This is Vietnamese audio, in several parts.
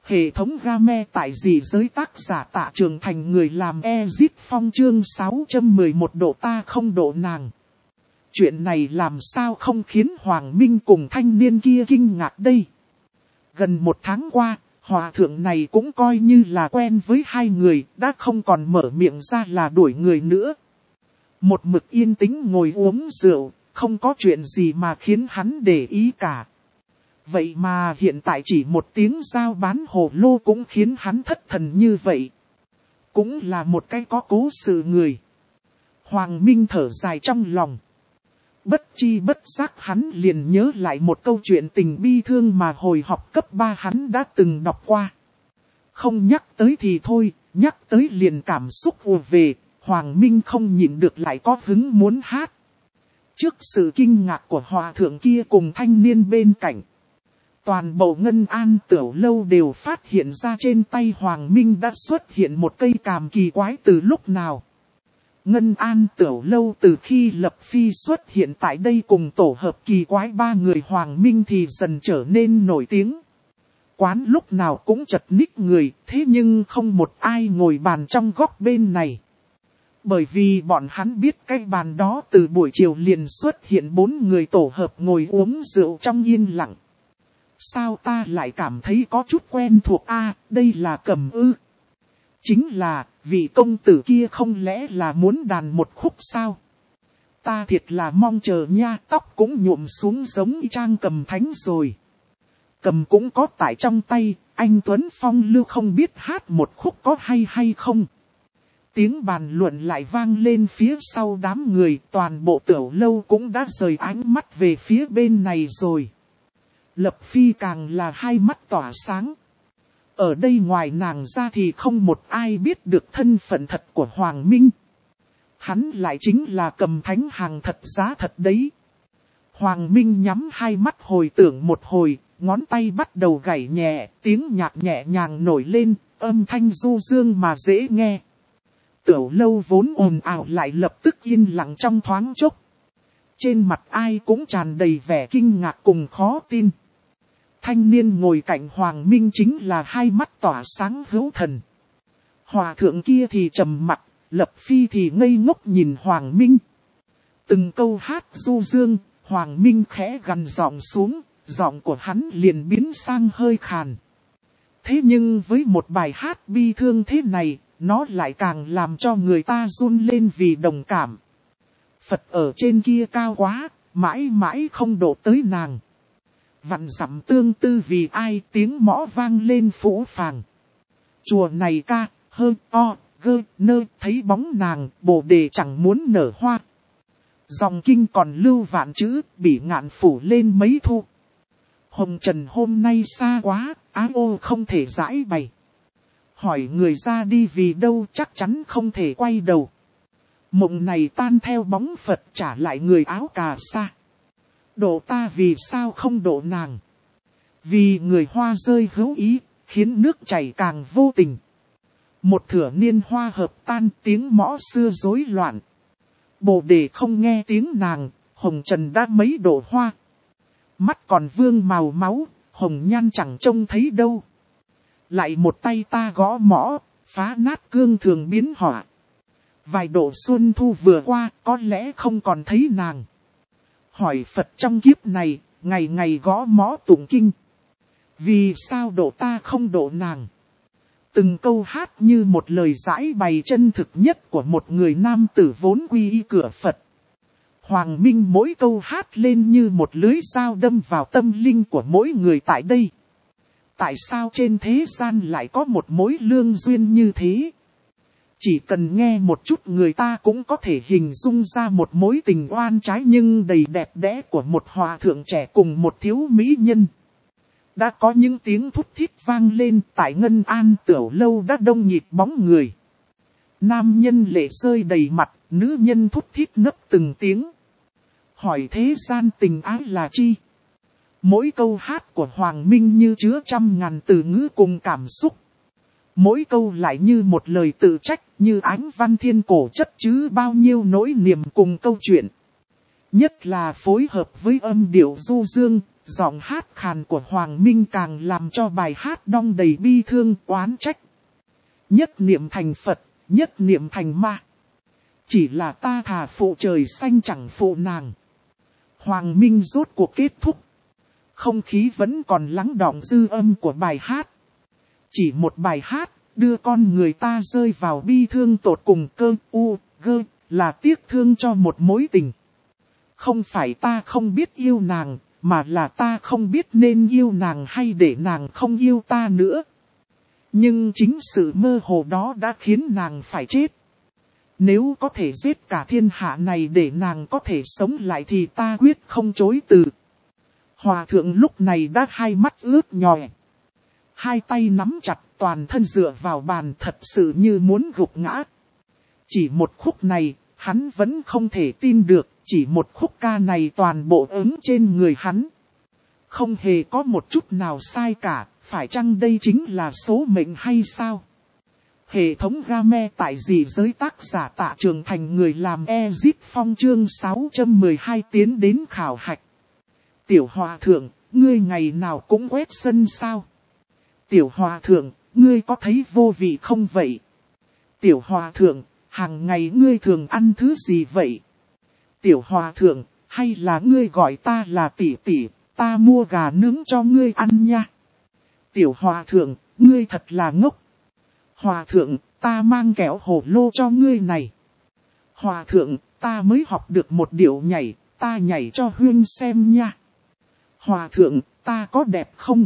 Hệ thống game tại dị giới tác giả Tạ Trường Thành, người làm Exit Phong, chương 611 độ ta không độ nàng. Chuyện này làm sao không khiến Hoàng Minh cùng thanh niên kia kinh ngạc đây. Gần một tháng qua, hòa thượng này cũng coi như là quen với hai người, đã không còn mở miệng ra là đuổi người nữa. Một mực yên tĩnh ngồi uống rượu, không có chuyện gì mà khiến hắn để ý cả. Vậy mà hiện tại chỉ một tiếng giao bán hồ lô cũng khiến hắn thất thần như vậy. Cũng là một cái có cố sự người. Hoàng Minh thở dài trong lòng. Bất chi bất giác hắn liền nhớ lại một câu chuyện tình bi thương mà hồi học cấp 3 hắn đã từng đọc qua. Không nhắc tới thì thôi, nhắc tới liền cảm xúc ùa về, Hoàng Minh không nhịn được lại có hứng muốn hát. Trước sự kinh ngạc của hòa thượng kia cùng thanh niên bên cạnh, toàn bộ Ngân An Tiểu Lâu đều phát hiện ra trên tay Hoàng Minh đã xuất hiện một cây càm kỳ quái từ lúc nào. Ngân An Tiểu Lâu từ khi Lập Phi xuất hiện tại đây cùng tổ hợp kỳ quái ba người Hoàng Minh thì dần trở nên nổi tiếng. Quán lúc nào cũng chật ních người, thế nhưng không một ai ngồi bàn trong góc bên này. Bởi vì bọn hắn biết cái bàn đó từ buổi chiều liền xuất hiện 4 người tổ hợp ngồi uống rượu trong yên lặng. Sao ta lại cảm thấy có chút quen thuộc đây là Cầm ư? Chính là, vị công tử kia không lẽ là muốn đàn một khúc sao? Ta thiệt là mong chờ nha, tóc cũng nhuộm xuống giống y chang Cầm Thánh rồi. Cầm cũng có tại trong tay, anh Tuấn Phong lưu không biết hát một khúc có hay không? Tiếng bàn luận lại vang lên phía sau đám người, toàn bộ Tiểu Lâu cũng đã rời ánh mắt về phía bên này rồi. Lập Phi càng là hai mắt tỏa sáng. Ở đây ngoài nàng ra thì không một ai biết được thân phận thật của Hoàng Minh. Hắn lại chính là Cầm Thánh hàng thật giá thật đấy. Hoàng Minh nhắm hai mắt hồi tưởng một hồi, ngón tay bắt đầu gảy nhẹ, tiếng nhạc nhẹ nhàng nổi lên, âm thanh du dương mà dễ nghe. Tiểu Lâu vốn ồn ào lại lập tức yên lặng trong thoáng chốc. Trên mặt ai cũng tràn đầy vẻ kinh ngạc cùng khó tin. Thanh niên ngồi cạnh Hoàng Minh chính là hai mắt tỏa sáng hữu thần. Hòa thượng kia thì trầm mặc, Lập Phi thì ngây ngốc nhìn Hoàng Minh. Từng câu hát du dương, Hoàng Minh khẽ gằn giọng xuống, giọng của hắn liền biến sang hơi khàn. Thế nhưng với một bài hát bi thương thế này, nó lại càng làm cho người ta run lên vì đồng cảm. Phật ở trên kia cao quá, mãi mãi không độ tới nàng. Vạn dặm tương tư vì ai, tiếng mõ vang lên phũ phàng. Chùa này ca, hơ, o, gơ, nơ, thấy bóng nàng, Bồ Đề chẳng muốn nở hoa. Dòng kinh còn lưu vạn chữ, bị ngạn phủ lên mấy thu. Hồng trần hôm nay xa quá, ái ô không thể giải bày. Hỏi người ra đi vì đâu chắc chắn không thể quay đầu. Mộng này tan theo bóng Phật trả lại người áo cà sa. Độ ta vì sao không độ nàng? Vì người hoa rơi hữu ý, khiến nước chảy càng vô tình. Một thửa niên hoa hợp tan, tiếng mõ xưa rối loạn. Bồ Đề không nghe tiếng nàng, hồng trần đã mấy độ hoa. Mắt còn vương màu máu, hồng nhan chẳng trông thấy đâu. Lại một tay ta gõ mõ, phá nát cương thường biến họa. Vài độ xuân thu vừa qua, có lẽ không còn thấy nàng. Hỏi Phật trong kiếp này, ngày ngày gõ mõ tụng kinh. Vì sao độ ta không độ nàng? Từng câu hát như một lời giải bày chân thực nhất của một người nam tử vốn quy y cửa Phật. Hoàng Minh mỗi câu hát lên như một lưới dao đâm vào tâm linh của mỗi người tại đây. Tại sao trên thế gian lại có một mối lương duyên như thế? Chỉ cần nghe một chút người ta cũng có thể hình dung ra một mối tình oan trái nhưng đầy đẹp đẽ của một hòa thượng trẻ cùng một thiếu mỹ nhân. Đã có những tiếng thút thít vang lên tại Ngân An Tiểu Lâu đã đông nhịp bóng người. Nam nhân lệ rơi đầy mặt, nữ nhân thút thít nấc từng tiếng. Hỏi thế gian tình ái là chi? Mỗi câu hát của Hoàng Minh như chứa trăm ngàn từ ngữ cùng cảm xúc. Mỗi câu lại như một lời tự trách, như ánh văn thiên cổ chất chứa bao nhiêu nỗi niềm cùng câu chuyện. Nhất là phối hợp với âm điệu du dương, Giọng hát khàn của Hoàng Minh càng làm cho bài hát đong đầy bi thương oán trách. Nhất niệm thành Phật, nhất niệm thành ma. Chỉ là ta thà phụ trời xanh chẳng phụ nàng. Hoàng Minh rốt cuộc kết thúc. Không khí vẫn còn lắng đọng dư âm của bài hát. Chỉ một bài hát, đưa con người ta rơi vào bi thương tột cùng là tiếc thương cho một mối tình. Không phải ta không biết yêu nàng, mà là ta không biết nên yêu nàng hay để nàng không yêu ta nữa. Nhưng chính sự mơ hồ đó đã khiến nàng phải chết. Nếu có thể giết cả thiên hạ này để nàng có thể sống lại thì ta quyết không chối từ. Hòa thượng lúc này đã hai mắt ướt nhòe. Hai tay nắm chặt, toàn thân dựa vào bàn, thật sự như muốn gục ngã. Chỉ một khúc này, hắn vẫn không thể tin được, chỉ một khúc ca này toàn bộ ứng trên người hắn. Không hề có một chút nào sai cả, phải chăng đây chính là số mệnh hay sao? Hệ thống game tại gì giới tác giả Tạ Trường Thành người làm Ezit Phong chương 612 tiến đến khảo hạch. Tiểu Hòa Thượng, ngươi ngày nào cũng quét sân sao? Tiểu Hòa Thượng, ngươi có thấy vô vị không vậy? Tiểu Hòa Thượng, hàng ngày ngươi thường ăn thứ gì vậy? Tiểu Hòa Thượng, hay là ngươi gọi ta là tỷ tỷ, ta mua gà nướng cho ngươi ăn nha? Tiểu Hòa Thượng, ngươi thật là ngốc. Hòa Thượng, ta mang kẹo hồ lô cho ngươi này. Hòa Thượng, ta mới học được một điệu nhảy, ta nhảy cho Huyên xem nha. Hòa Thượng, ta có đẹp không?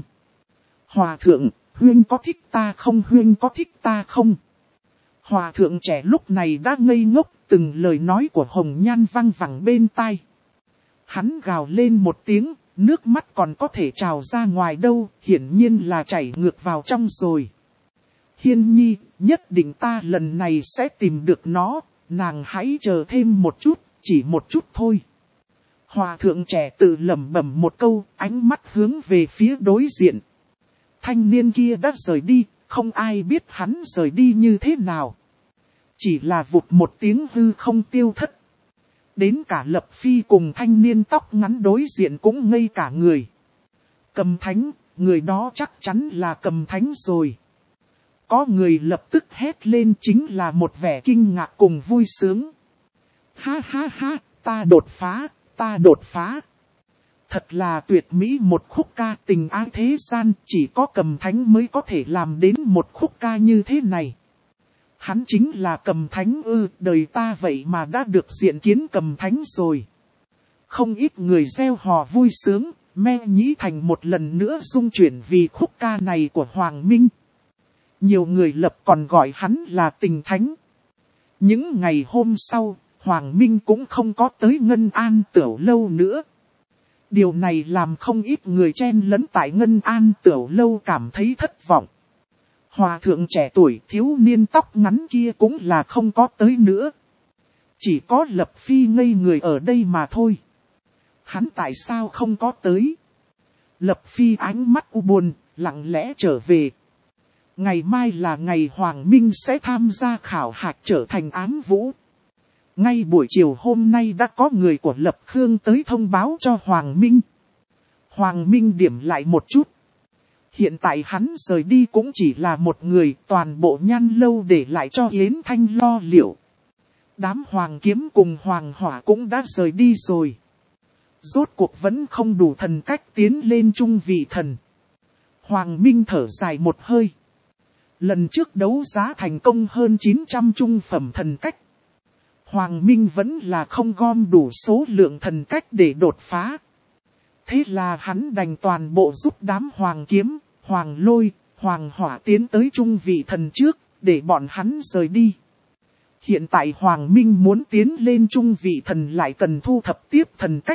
Hòa Thượng, Huyên có thích ta không? Huyên có thích ta không? Hòa Thượng trẻ lúc này đã ngây ngốc, từng lời nói của Hồng Nhan văng vẳng bên tai. Hắn gào lên một tiếng, nước mắt còn có thể trào ra ngoài đâu, hiển nhiên là chảy ngược vào trong rồi. Hiên Nhi, nhất định ta lần này sẽ tìm được nó, nàng hãy chờ thêm một chút, chỉ một chút thôi. Hòa Thượng trẻ tự lẩm bẩm một câu, ánh mắt hướng về phía đối diện. Thanh niên kia đã rời đi, không ai biết hắn rời đi như thế nào. Chỉ là vụt một tiếng hư không tiêu thất. Đến cả Lập Phi cùng thanh niên tóc ngắn đối diện cũng ngây cả người. Cầm Thánh, người đó chắc chắn là Cầm Thánh rồi. Có người lập tức hét lên, chính là một vẻ kinh ngạc cùng vui sướng. Ha ha ha, ta đột phá, ta đột phá. Thật là tuyệt mỹ một khúc ca tình ái thế gian, chỉ có Cầm Thánh mới có thể làm đến một khúc ca như thế này. Hắn chính là Cầm Thánh ư, đời ta vậy mà đã được diện kiến Cầm Thánh rồi. Không ít người reo hò vui sướng, Me Nhĩ Thành một lần nữa rung chuyển vì khúc ca này của Hoàng Minh. Nhiều người lập còn gọi hắn là Tình Thánh. Những ngày hôm sau, Hoàng Minh cũng không có tới Ngân An Tửu Lâu nữa. Điều này làm không ít người chen lẫn tại Ngân An Tửu Lâu cảm thấy thất vọng. Hòa thượng trẻ tuổi thiếu niên tóc ngắn kia cũng là không có tới nữa. Chỉ có Lập Phi ngây người ở đây mà thôi. Hắn tại sao không có tới? Lập Phi ánh mắt u buồn, lặng lẽ trở về. Ngày mai là ngày Hoàng Minh sẽ tham gia khảo hạch trở thành ám vũ. Ngay buổi chiều hôm nay đã có người của Lập Khương tới thông báo cho Hoàng Minh. Hoàng Minh điểm lại một chút. Hiện tại hắn rời đi cũng chỉ là một người, toàn bộ Nhan Lâu để lại cho Yến Thanh lo liệu. Đám Hoàng Kiếm cùng Hoàng Hỏa cũng đã rời đi rồi. Rốt cuộc vẫn không đủ thần cách tiến lên trung vị thần. Hoàng Minh thở dài một hơi. Lần trước đấu giá thành công hơn 900 trung phẩm thần cách. Hoàng Minh vẫn là không gom đủ số lượng thần cách để đột phá. Thế là hắn đành toàn bộ giúp đám Hoàng Kiếm, Hoàng Lôi, Hoàng Hỏa tiến tới trung vị thần trước, để bọn hắn rời đi. Hiện tại Hoàng Minh muốn tiến lên trung vị thần lại cần thu thập tiếp thần cách.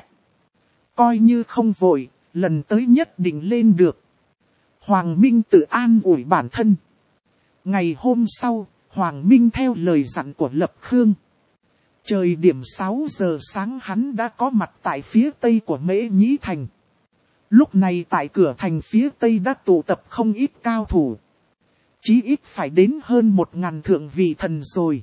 Coi như không vội, lần tới nhất định lên được. Hoàng Minh tự an ủi bản thân. Ngày hôm sau, Hoàng Minh theo lời dặn của Lập Khương. Trời điểm 6 giờ sáng hắn đã có mặt tại phía tây của Mễ Nhĩ Thành. Lúc này tại cửa thành phía tây đã tụ tập không ít cao thủ. Chí ít phải đến hơn 1000 thượng vị thần rồi.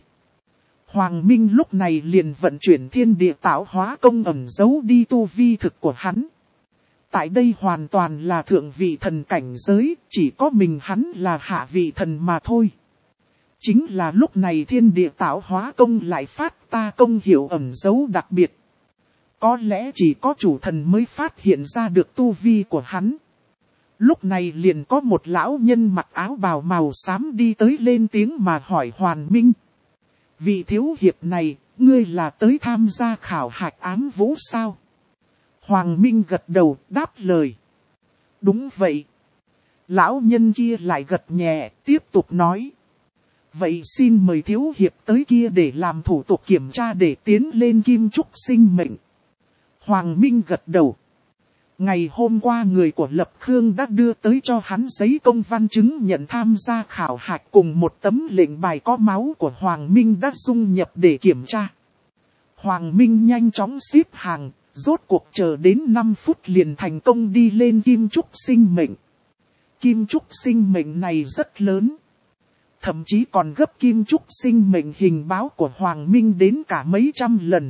Hoàng Minh lúc này liền vận chuyển thiên địa tạo hóa công ẩn giấu đi tu vi thực của hắn. tại đây hoàn toàn là thượng vị thần cảnh giới, chỉ có mình hắn là hạ vị thần mà thôi. Chính là lúc này thiên địa tạo hóa công lại phát ta công hiệu ẩn dấu đặc biệt. Có lẽ chỉ có chủ thần mới phát hiện ra được tu vi của hắn. Lúc này liền có một lão nhân mặc áo bào màu xám đi tới lên tiếng mà hỏi Hoàn Minh. Vị thiếu hiệp này, ngươi là tới tham gia khảo hạch ám vũ sao? Hoàng Minh gật đầu đáp lời. Đúng vậy. Lão nhân kia lại gật nhẹ, tiếp tục nói. Vậy xin mời thiếu hiệp tới kia để làm thủ tục kiểm tra để tiến lên kim trúc sinh mệnh. Hoàng Minh gật đầu. Ngày hôm qua người của Lập Khương đã đưa tới cho hắn giấy công văn chứng nhận tham gia khảo hạch cùng một tấm lệnh bài có máu của Hoàng Minh đã dung nhập để kiểm tra. Hoàng Minh nhanh chóng xếp hàng, rốt cuộc chờ đến 5 phút liền thành công đi lên kim trúc sinh mệnh. Kim trúc sinh mệnh này rất lớn. Thậm chí còn gấp kim trúc sinh mệnh hình báo của Hoàng Minh đến cả mấy trăm lần.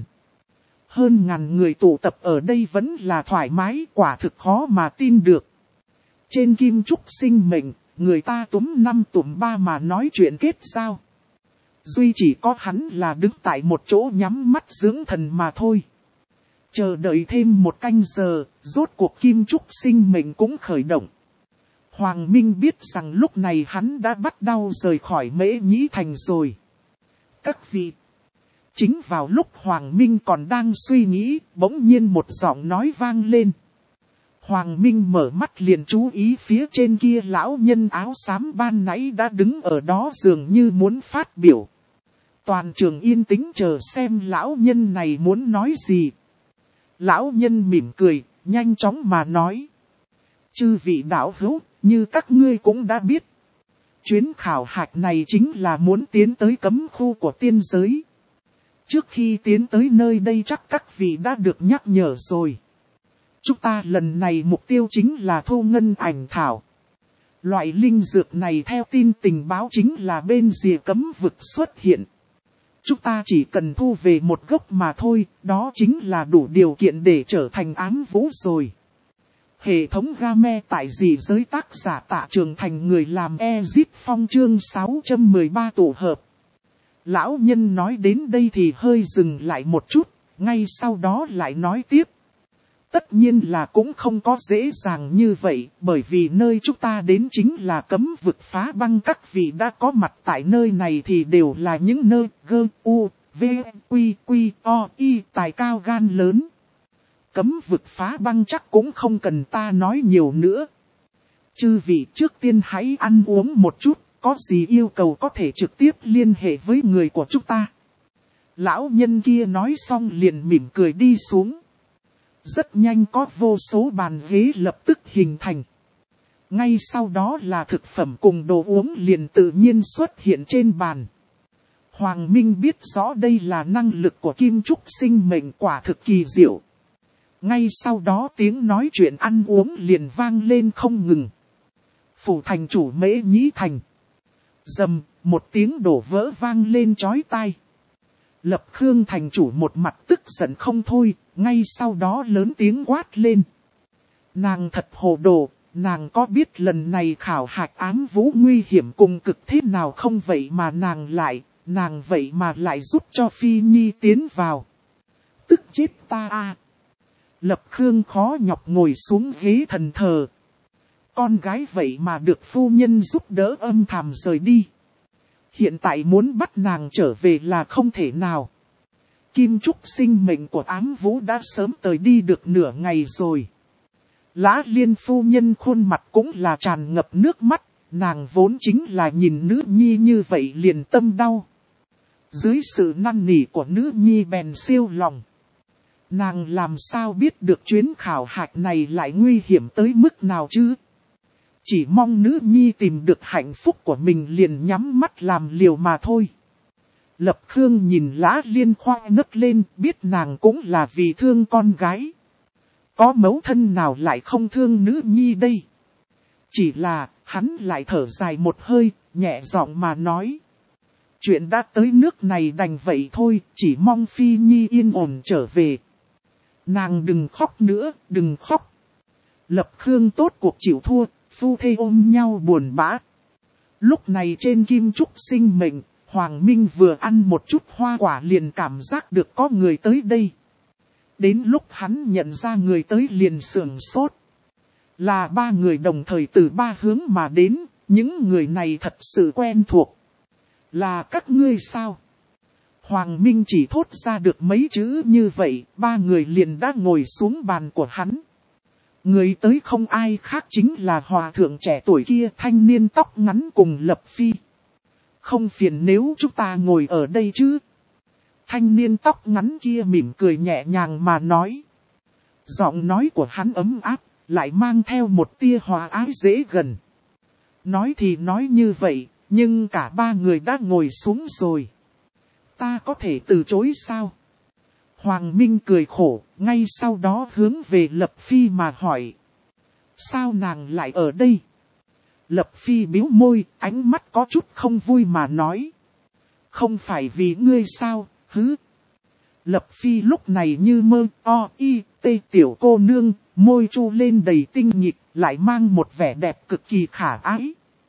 Hơn ngàn người tụ tập ở đây vẫn là thoải mái, quả thực khó mà tin được. Trên kim trúc sinh mệnh, người ta túm 5 túm 3 mà nói chuyện kết giao. Duy chỉ có hắn là đứng tại một chỗ nhắm mắt dưỡng thần mà thôi. Chờ đợi thêm một canh giờ, rốt cuộc kim trúc sinh mệnh cũng khởi động. Hoàng Minh biết rằng lúc này hắn đã bắt đầu rời khỏi Mễ Nhĩ Thành rồi. Các vị. Chính vào lúc Hoàng Minh còn đang suy nghĩ, bỗng nhiên một giọng nói vang lên. Hoàng Minh mở mắt liền chú ý phía trên kia lão nhân áo xám ban nãy đã đứng ở đó dường như muốn phát biểu. Toàn trường yên tĩnh chờ xem lão nhân này muốn nói gì. Lão nhân mỉm cười, nhanh chóng mà nói. Chư vị đạo hữu, như các ngươi cũng đã biết. Chuyến khảo hạch này chính là muốn tiến tới cấm khu của tiên giới. Trước khi tiến tới nơi đây chắc các vị đã được nhắc nhở rồi. Chúng ta lần này mục tiêu chính là thu ngân ảnh thảo. Loại linh dược này theo tin tình báo chính là bên rìa cấm vực xuất hiện. Chúng ta chỉ cần thu về một gốc mà thôi, đó chính là đủ điều kiện để trở thành ám vũ rồi. Hệ thống game tại dị giới tác giả Tạ Trường Thành người làm Ezit Phong chương 613 tổ hợp. Lão nhân nói đến đây thì hơi dừng lại một chút, ngay sau đó lại nói tiếp. Tất nhiên là cũng không có dễ dàng như vậy, bởi vì nơi chúng ta đến chính là cấm vực phá băng. Các vị đã có mặt tại nơi này thì đều là những nơi G.U.V.Q.Q.O.I. tài cao gan lớn. Cấm vực phá băng chắc cũng không cần ta nói nhiều nữa. Chư vị trước tiên hãy ăn uống một chút, có gì yêu cầu có thể trực tiếp liên hệ với người của chúng ta. Lão nhân kia nói xong liền mỉm cười đi xuống. Rất nhanh có vô số bàn ghế lập tức hình thành. Ngay sau đó là thực phẩm cùng đồ uống liền tự nhiên xuất hiện trên bàn. Hoàng Minh biết rõ đây là năng lực của kim trúc sinh mệnh quả thực kỳ diệu. Ngay sau đó tiếng nói chuyện ăn uống liền vang lên không ngừng. Phủ thành chủ Mễ Nhĩ Thành. Rầm, một tiếng đổ vỡ vang lên chói tai. Lập Khương thành chủ một mặt tức giận không thôi, ngay sau đó lớn tiếng quát lên. Nàng thật hồ đồ, nàng có biết lần này khảo hạch ám vũ nguy hiểm cùng cực thế nào không vậy mà nàng vậy mà lại giúp cho Phi Nhi tiến vào. Tức chết ta a! Lập Khương khó nhọc ngồi xuống ghế thần thờ. Con gái vậy mà được phu nhân giúp đỡ âm thầm rời đi. Hiện tại muốn bắt nàng trở về là không thể nào. Kim trúc sinh mệnh của ám vũ đã sớm tới đi được nửa ngày rồi. Lã Liên phu nhân khuôn mặt cũng là tràn ngập nước mắt. Nàng vốn chính là nhìn nữ nhi như vậy liền tâm đau. Dưới sự năn nỉ của nữ nhi bèn siêu lòng. Nàng làm sao biết được chuyến khảo hạch này lại nguy hiểm tới mức nào chứ? Chỉ mong nữ nhi tìm được hạnh phúc của mình liền nhắm mắt làm liều mà thôi. Lập Khương nhìn Lã Liên khoe nấc lên, biết nàng cũng là vì thương con gái. Có mẫu thân nào lại không thương nữ nhi đây? Chỉ là, hắn lại thở dài một hơi, nhẹ giọng mà nói. Chuyện đã tới nước này đành vậy thôi, chỉ mong Phi Nhi yên ổn trở về. Nàng đừng khóc nữa, đừng khóc. Lập Khương tốt cuộc chịu thua, phu thê ôm nhau buồn bã. Lúc này trên kim trúc sinh mệnh, Hoàng Minh vừa ăn một chút hoa quả liền cảm giác được có người tới đây. Đến lúc hắn nhận ra người tới liền sửng sốt. Là ba người đồng thời từ ba hướng mà đến, những người này thật sự quen thuộc. Là các ngươi sao? Hoàng Minh chỉ thốt ra được mấy chữ như vậy, ba người liền đã ngồi xuống bàn của hắn. Người tới không ai khác chính là hòa thượng trẻ tuổi kia, thanh niên tóc ngắn cùng Lập Phi. Không phiền nếu chúng ta ngồi ở đây chứ? Thanh niên tóc ngắn kia mỉm cười nhẹ nhàng mà nói. Giọng nói của hắn ấm áp, lại mang theo một tia hòa ái dễ gần. Nói thì nói như vậy, nhưng cả ba người đã ngồi xuống rồi. Ta có thể từ chối sao? Hoàng Minh cười khổ, ngay sau đó hướng về Lập Phi mà hỏi. Sao nàng lại ở đây? Lập Phi bĩu môi, ánh mắt có chút không vui mà nói. Không phải vì ngươi sao, hứ? Lập Phi lúc này như mơ, tê tiểu cô nương, môi chu lên đầy tinh nghịch, lại mang một vẻ đẹp cực kỳ khả ái.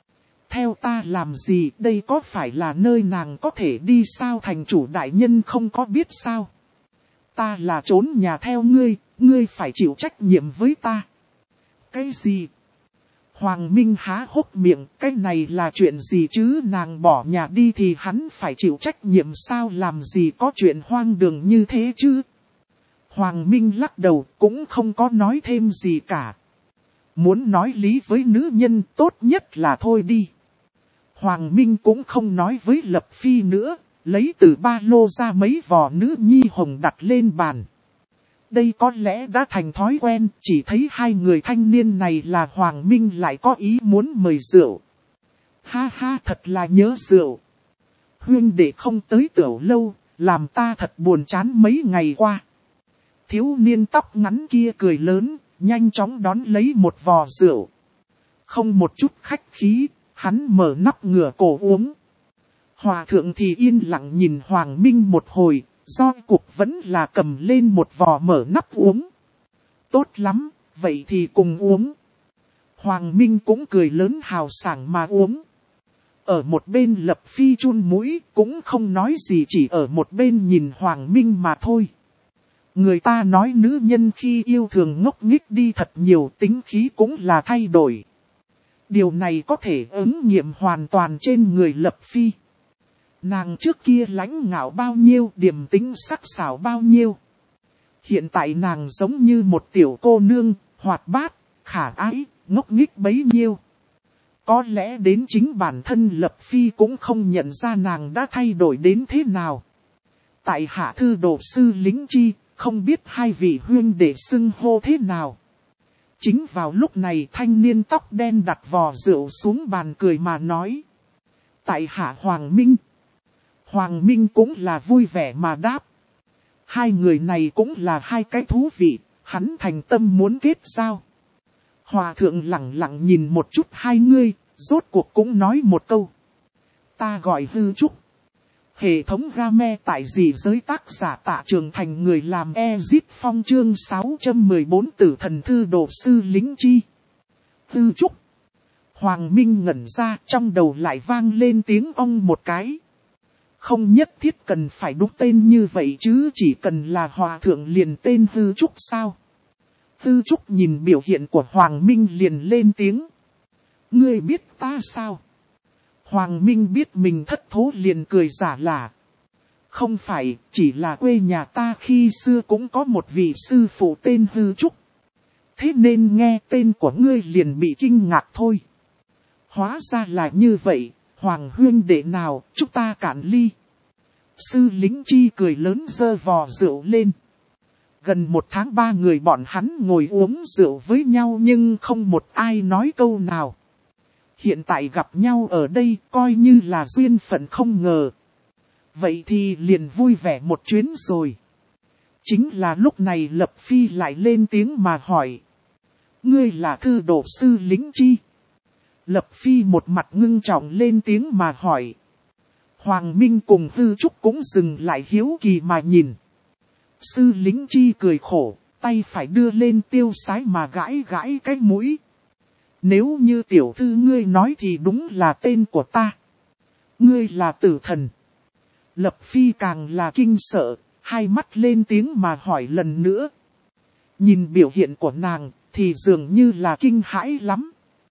Theo ta làm gì, đây có phải là nơi nàng có thể đi sao? Thành chủ đại nhân không có biết sao? Ta là trốn nhà theo ngươi, ngươi phải chịu trách nhiệm với ta. Cái gì? Hoàng Minh há hốc miệng, cái này là chuyện gì chứ? Nàng bỏ nhà đi thì hắn phải chịu trách nhiệm sao? Làm gì có chuyện hoang đường như thế chứ? Hoàng Minh lắc đầu, cũng không có nói thêm gì cả. Muốn nói lý với nữ nhân, tốt nhất là thôi đi. Hoàng Minh cũng không nói với Lập Phi nữa, lấy từ ba lô ra mấy vò nữ nhi hồng đặt lên bàn. Đây có lẽ đã thành thói quen, chỉ thấy hai người thanh niên này là Hoàng Minh lại có ý muốn mời rượu. Ha ha, thật là nhớ rượu. Huynh đệ không tới tiểu lâu, làm ta thật buồn chán mấy ngày qua. Thiếu niên tóc ngắn kia cười lớn, nhanh chóng đón lấy một vò rượu. Không một chút khách khí, hắn mở nắp ngửa cổ uống. Hòa thượng thì yên lặng nhìn Hoàng Minh một hồi, do cuộc vẫn là cầm lên một vò mở nắp uống. Tốt lắm, vậy thì cùng uống. Hoàng Minh cũng cười lớn hào sảng mà uống. Ở một bên Lập Phi chun mũi, cũng không nói gì, chỉ ở một bên nhìn Hoàng Minh mà thôi. Người ta nói nữ nhân khi yêu thường ngốc nghếch đi thật nhiều, tính khí cũng là thay đổi. Điều này có thể ứng nghiệm hoàn toàn trên người Lập Phi. Nàng trước kia lãnh ngạo bao nhiêu, điềm tĩnh sắc sảo bao nhiêu. Hiện tại nàng giống như một tiểu cô nương, hoạt bát, khả ái, ngốc nghếch bấy nhiêu. Có lẽ đến chính bản thân Lập Phi cũng không nhận ra nàng đã thay đổi đến thế nào. Tại hạ thư đồ sư Lính Chi, không biết hai vị huynh đệ xưng hô thế nào. Chính vào lúc này thanh niên tóc đen đặt vò rượu xuống bàn cười mà nói. Tại hạ Hoàng Minh. Hoàng Minh cũng là vui vẻ mà đáp. Hai người này cũng là hai cái thú vị, hắn thành tâm muốn kết giao. Hòa thượng lặng lặng nhìn một chút hai người, rốt cuộc cũng nói một câu. Ta gọi Hư Trúc. Hệ thống game tại gì giới tác giả Tạ Trường Thành, người làm Ezit Phong chương 614 Tử Thần Thư Đồ Sư Lính Chi. Hư Trúc. Hoàng Minh ngẩn ra, trong đầu lại vang lên tiếng ong một cái. Không nhất thiết cần phải đúng tên như vậy chứ, chỉ cần là hòa thượng liền tên Hư Trúc sao. Hư Trúc nhìn biểu hiện của Hoàng Minh liền lên tiếng. Ngươi biết ta sao? Hoàng Minh biết mình thất thố liền cười giả lả. Không phải, chỉ là quê nhà ta khi xưa cũng có một vị sư phụ tên Hư Trúc. Thế nên nghe tên của ngươi liền bị kinh ngạc thôi. Hóa ra là như vậy, Hoàng huynh đệ nào, chúng ta cạn ly. Sư Lính Chi cười lớn giơ vò rượu lên. Gần một tháng ba người bọn hắn ngồi uống rượu với nhau nhưng không một ai nói câu nào. Hiện tại gặp nhau ở đây coi như là duyên phận không ngờ. Vậy thì liền vui vẻ một chuyến rồi. Chính là lúc này Lập Phi lại lên tiếng mà hỏi. Ngươi là thư đồ sư Lính Chi? Lập Phi một mặt ngưng trọng lên tiếng mà hỏi. Hoàng Minh cùng Hư Trúc cũng dừng lại hiếu kỳ mà nhìn. Sư Lính Chi cười khổ, tay phải đưa lên tiêu sái mà gãi gãi cái mũi. Nếu như tiểu thư ngươi nói thì đúng là tên của ta. Ngươi là tử thần. Lập Phi càng là kinh sợ, hai mắt lên tiếng mà hỏi lần nữa. Nhìn biểu hiện của nàng thì dường như là kinh hãi lắm.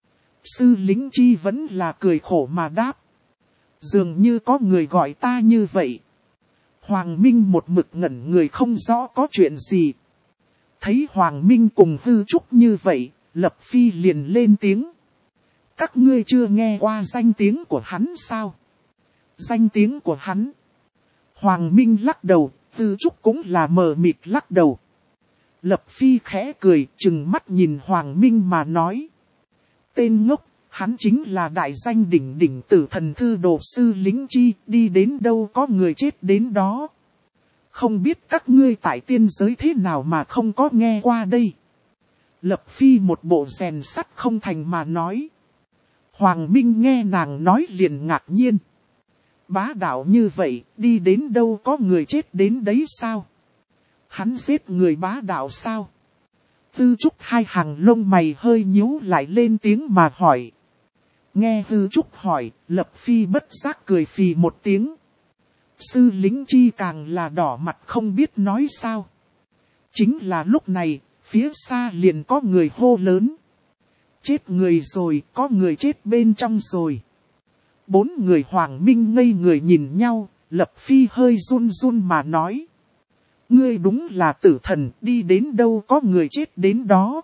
Sư Lính Chi vẫn là cười khổ mà đáp. Dường như có người gọi ta như vậy. Hoàng Minh một mực ngẩn người không rõ có chuyện gì. Thấy Hoàng Minh cùng Hư Trúc như vậy, Lập Phi liền lên tiếng. Các ngươi chưa nghe qua danh tiếng của hắn sao? Danh tiếng của hắn. Hoàng Minh lắc đầu, Hư Trúc cũng là mờ mịt lắc đầu. Lập Phi khẽ cười, trừng mắt nhìn Hoàng Minh mà nói. Tên ngốc, hắn chính là đại danh đỉnh đỉnh tử thần thư đồ sư Lính Chi, đi đến đâu có người chết đến đó. Không biết các ngươi tại tiên giới thế nào mà không có nghe qua đây. Lập Phi một bộ rèn sắt không thành mà nói. Hoàng Minh nghe nàng nói liền ngạc nhiên. Bá đạo như vậy, đi đến đâu có người chết đến đấy sao? Hắn giết người bá đạo sao? Tư Trúc hai hàng lông mày hơi nhíu lại lên tiếng mà hỏi. Nghe Tư Trúc hỏi, Lập Phi bất giác cười phì một tiếng. Sư Lính Chi càng là đỏ mặt không biết nói sao. Chính là lúc này, phía xa liền có người hô lớn. Chết người rồi, có người chết bên trong rồi. Bốn người Hoàng Minh ngây người nhìn nhau, Lập Phi hơi run run mà nói. Ngươi đúng là tử thần, đi đến đâu có người chết đến đó.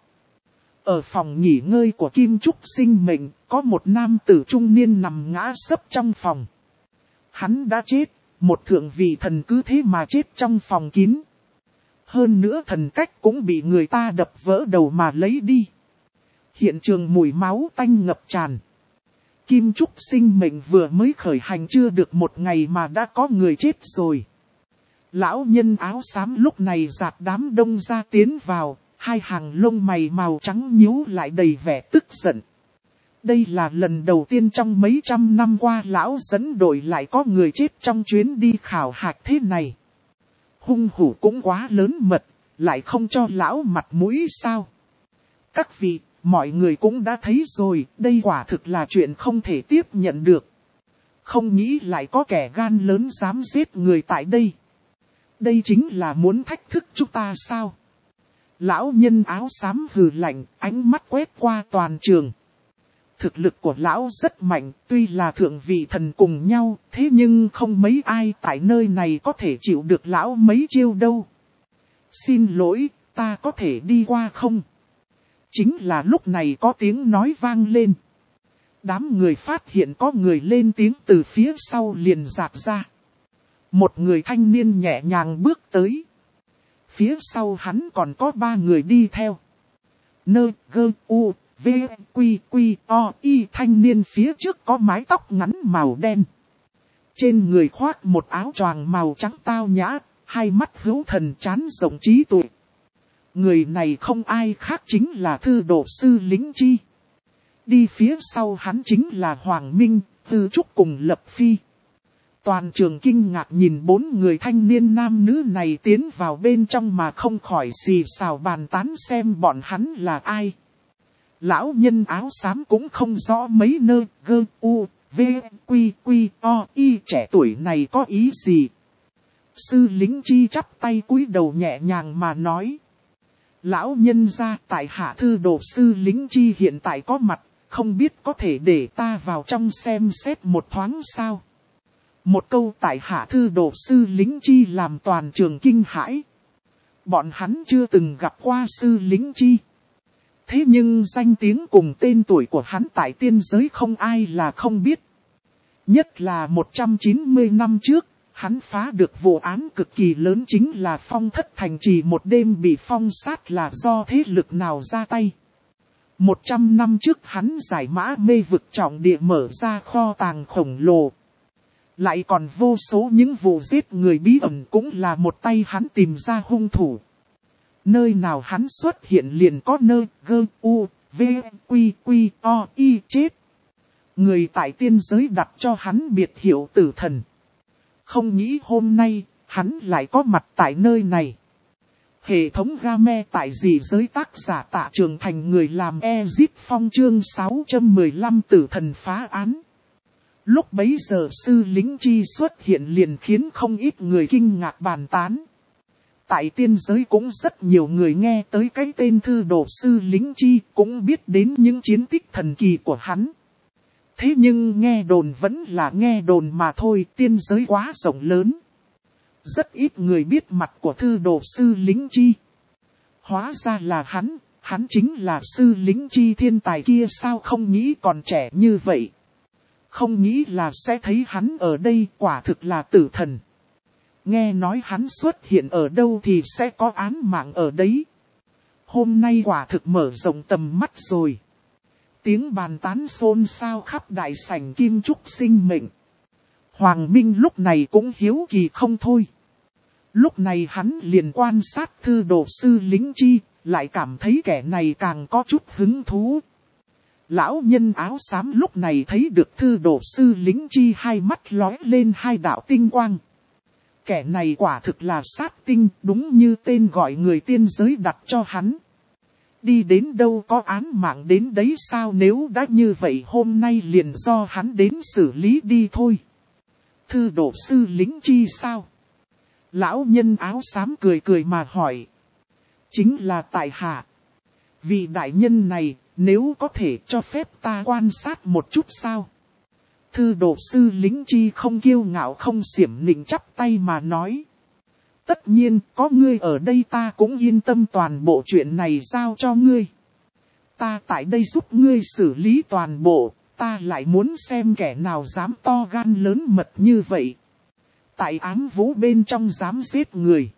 Ở phòng nghỉ ngơi của Kim Trúc Sinh Mệnh, có một nam tử trung niên nằm ngã sấp trong phòng. Hắn đã chết, một thượng vị thần cứ thế mà chết trong phòng kín. Hơn nữa thần cách cũng bị người ta đập vỡ đầu mà lấy đi. Hiện trường mùi máu tanh ngập tràn. Kim Trúc Sinh Mệnh vừa mới khởi hành chưa được một ngày mà đã có người chết rồi. Lão nhân áo xám lúc này dạt đám đông ra tiến vào, hai hàng lông mày màu trắng nhíu lại đầy vẻ tức giận. Đây là lần đầu tiên trong mấy trăm năm qua lão dẫn đội lại có người chết trong chuyến đi khảo hạch thế này. Hung hủ cũng quá lớn mật, lại không cho lão mặt mũi sao. Các vị, mọi người cũng đã thấy rồi, đây quả thực là chuyện không thể tiếp nhận được. Không nghĩ lại có kẻ gan lớn dám giết người tại đây. Đây chính là muốn thách thức chúng ta sao? Lão nhân áo xám hừ lạnh, ánh mắt quét qua toàn trường. Thực lực của lão rất mạnh, tuy là thượng vị thần cùng nhau, thế nhưng không mấy ai tại nơi này có thể chịu được lão mấy chiêu đâu. Xin lỗi, ta có thể đi qua không? Chính là lúc này có tiếng nói vang lên. Đám người phát hiện có người lên tiếng từ phía sau liền dạt ra. Một người thanh niên nhẹ nhàng bước tới. Phía sau hắn còn có ba người đi theo. Nơ, gơ, u, v, quy, quy, o, y. Thanh niên phía trước có mái tóc ngắn màu đen. Trên người khoác một áo choàng màu trắng tao nhã, hai mắt hữu thần trán rộng trí tuệ. Người này không ai khác chính là thư đồ sư Lính Chi. Đi phía sau hắn chính là Hoàng Minh, Tư Trúc cùng Lập Phi. Toàn trường kinh ngạc nhìn bốn người thanh niên nam nữ này tiến vào bên trong mà không khỏi xì xào bàn tán xem bọn hắn là ai. Lão nhân áo xám cũng không rõ mấy nơi gơ u, v, quy, quy, o, y trẻ tuổi này có ý gì. Sư Lính Chi chắp tay cúi đầu nhẹ nhàng mà nói. Lão nhân gia tại hạ thư đồ sư Lính Chi hiện tại có mặt, không biết có thể để ta vào trong xem xét một thoáng sao. Một câu tại hạ thư đồ sư Lính Chi làm toàn trường kinh hãi. Bọn hắn chưa từng gặp qua sư Lính Chi. Thế nhưng danh tiếng cùng tên tuổi của hắn tại tiên giới không ai là không biết. Nhất là 190 năm trước, hắn phá được vụ án cực kỳ lớn chính là Phong Thất Thành Trì một đêm bị phong sát là do thế lực nào ra tay. 100 năm trước hắn giải mã mê vực trọng địa mở ra kho tàng khổng lồ. Lại còn vô số những vụ giết người bí ẩn cũng là một tay hắn tìm ra hung thủ. Nơi nào hắn xuất hiện liền có nơi gơ u, v, quy, quy, o, y chết. Người tại tiên giới đặt cho hắn biệt hiệu tử thần. Không nghĩ hôm nay, hắn lại có mặt tại nơi này. Hệ thống game tại dị giới tác giả Tạ Trường Thành người làm Exit Phong chương 615 tử thần phá án. Lúc bấy giờ sư lính chi xuất hiện liền khiến không ít người kinh ngạc bàn tán. Tại tiên giới cũng rất nhiều người nghe tới cái tên thư đồ sư lính chi, cũng biết đến những chiến tích thần kỳ của hắn. Thế nhưng nghe đồn vẫn là nghe đồn mà thôi, tiên giới quá rộng lớn. Rất ít người biết mặt của thư đồ sư lính chi. Hóa ra là hắn chính là sư lính chi thiên tài kia sao, không nghĩ còn trẻ như vậy. Không nghĩ là sẽ thấy hắn ở đây, quả thực là tử thần. Nghe nói hắn xuất hiện ở đâu thì sẽ có án mạng ở đấy. Hôm nay quả thực mở rộng tầm mắt rồi. Tiếng bàn tán xôn xao khắp đại sảnh Kim Trúc Sinh Mệnh. Hoàng Minh lúc này cũng hiếu kỳ không thôi. Lúc này hắn liền quan sát thư đồ sư lính chi, lại cảm thấy kẻ này càng có chút hứng thú. Lão nhân áo xám lúc này thấy được thư đồ sư lính chi, hai mắt lóe lên hai đạo tinh quang. Kẻ này quả thực là sát tinh, đúng như tên gọi người tiên giới đặt cho hắn. Đi đến đâu có án mạng đến đấy sao, nếu đã như vậy hôm nay liền do hắn đến xử lý đi thôi. Thư đồ sư lính chi sao? Lão nhân áo xám cười cười mà hỏi. Chính là tại hạ. Vị đại nhân này, nếu có thể cho phép ta quan sát một chút sao? Thư đồ sư lính chi không kiêu ngạo không xiểm nịnh chắp tay mà nói. Tất nhiên, có ngươi ở đây ta cũng yên tâm, toàn bộ chuyện này giao cho ngươi. Ta tại đây giúp ngươi xử lý toàn bộ, ta lại muốn xem kẻ nào dám to gan lớn mật như vậy. Tại ám vũ bên trong dám giết người.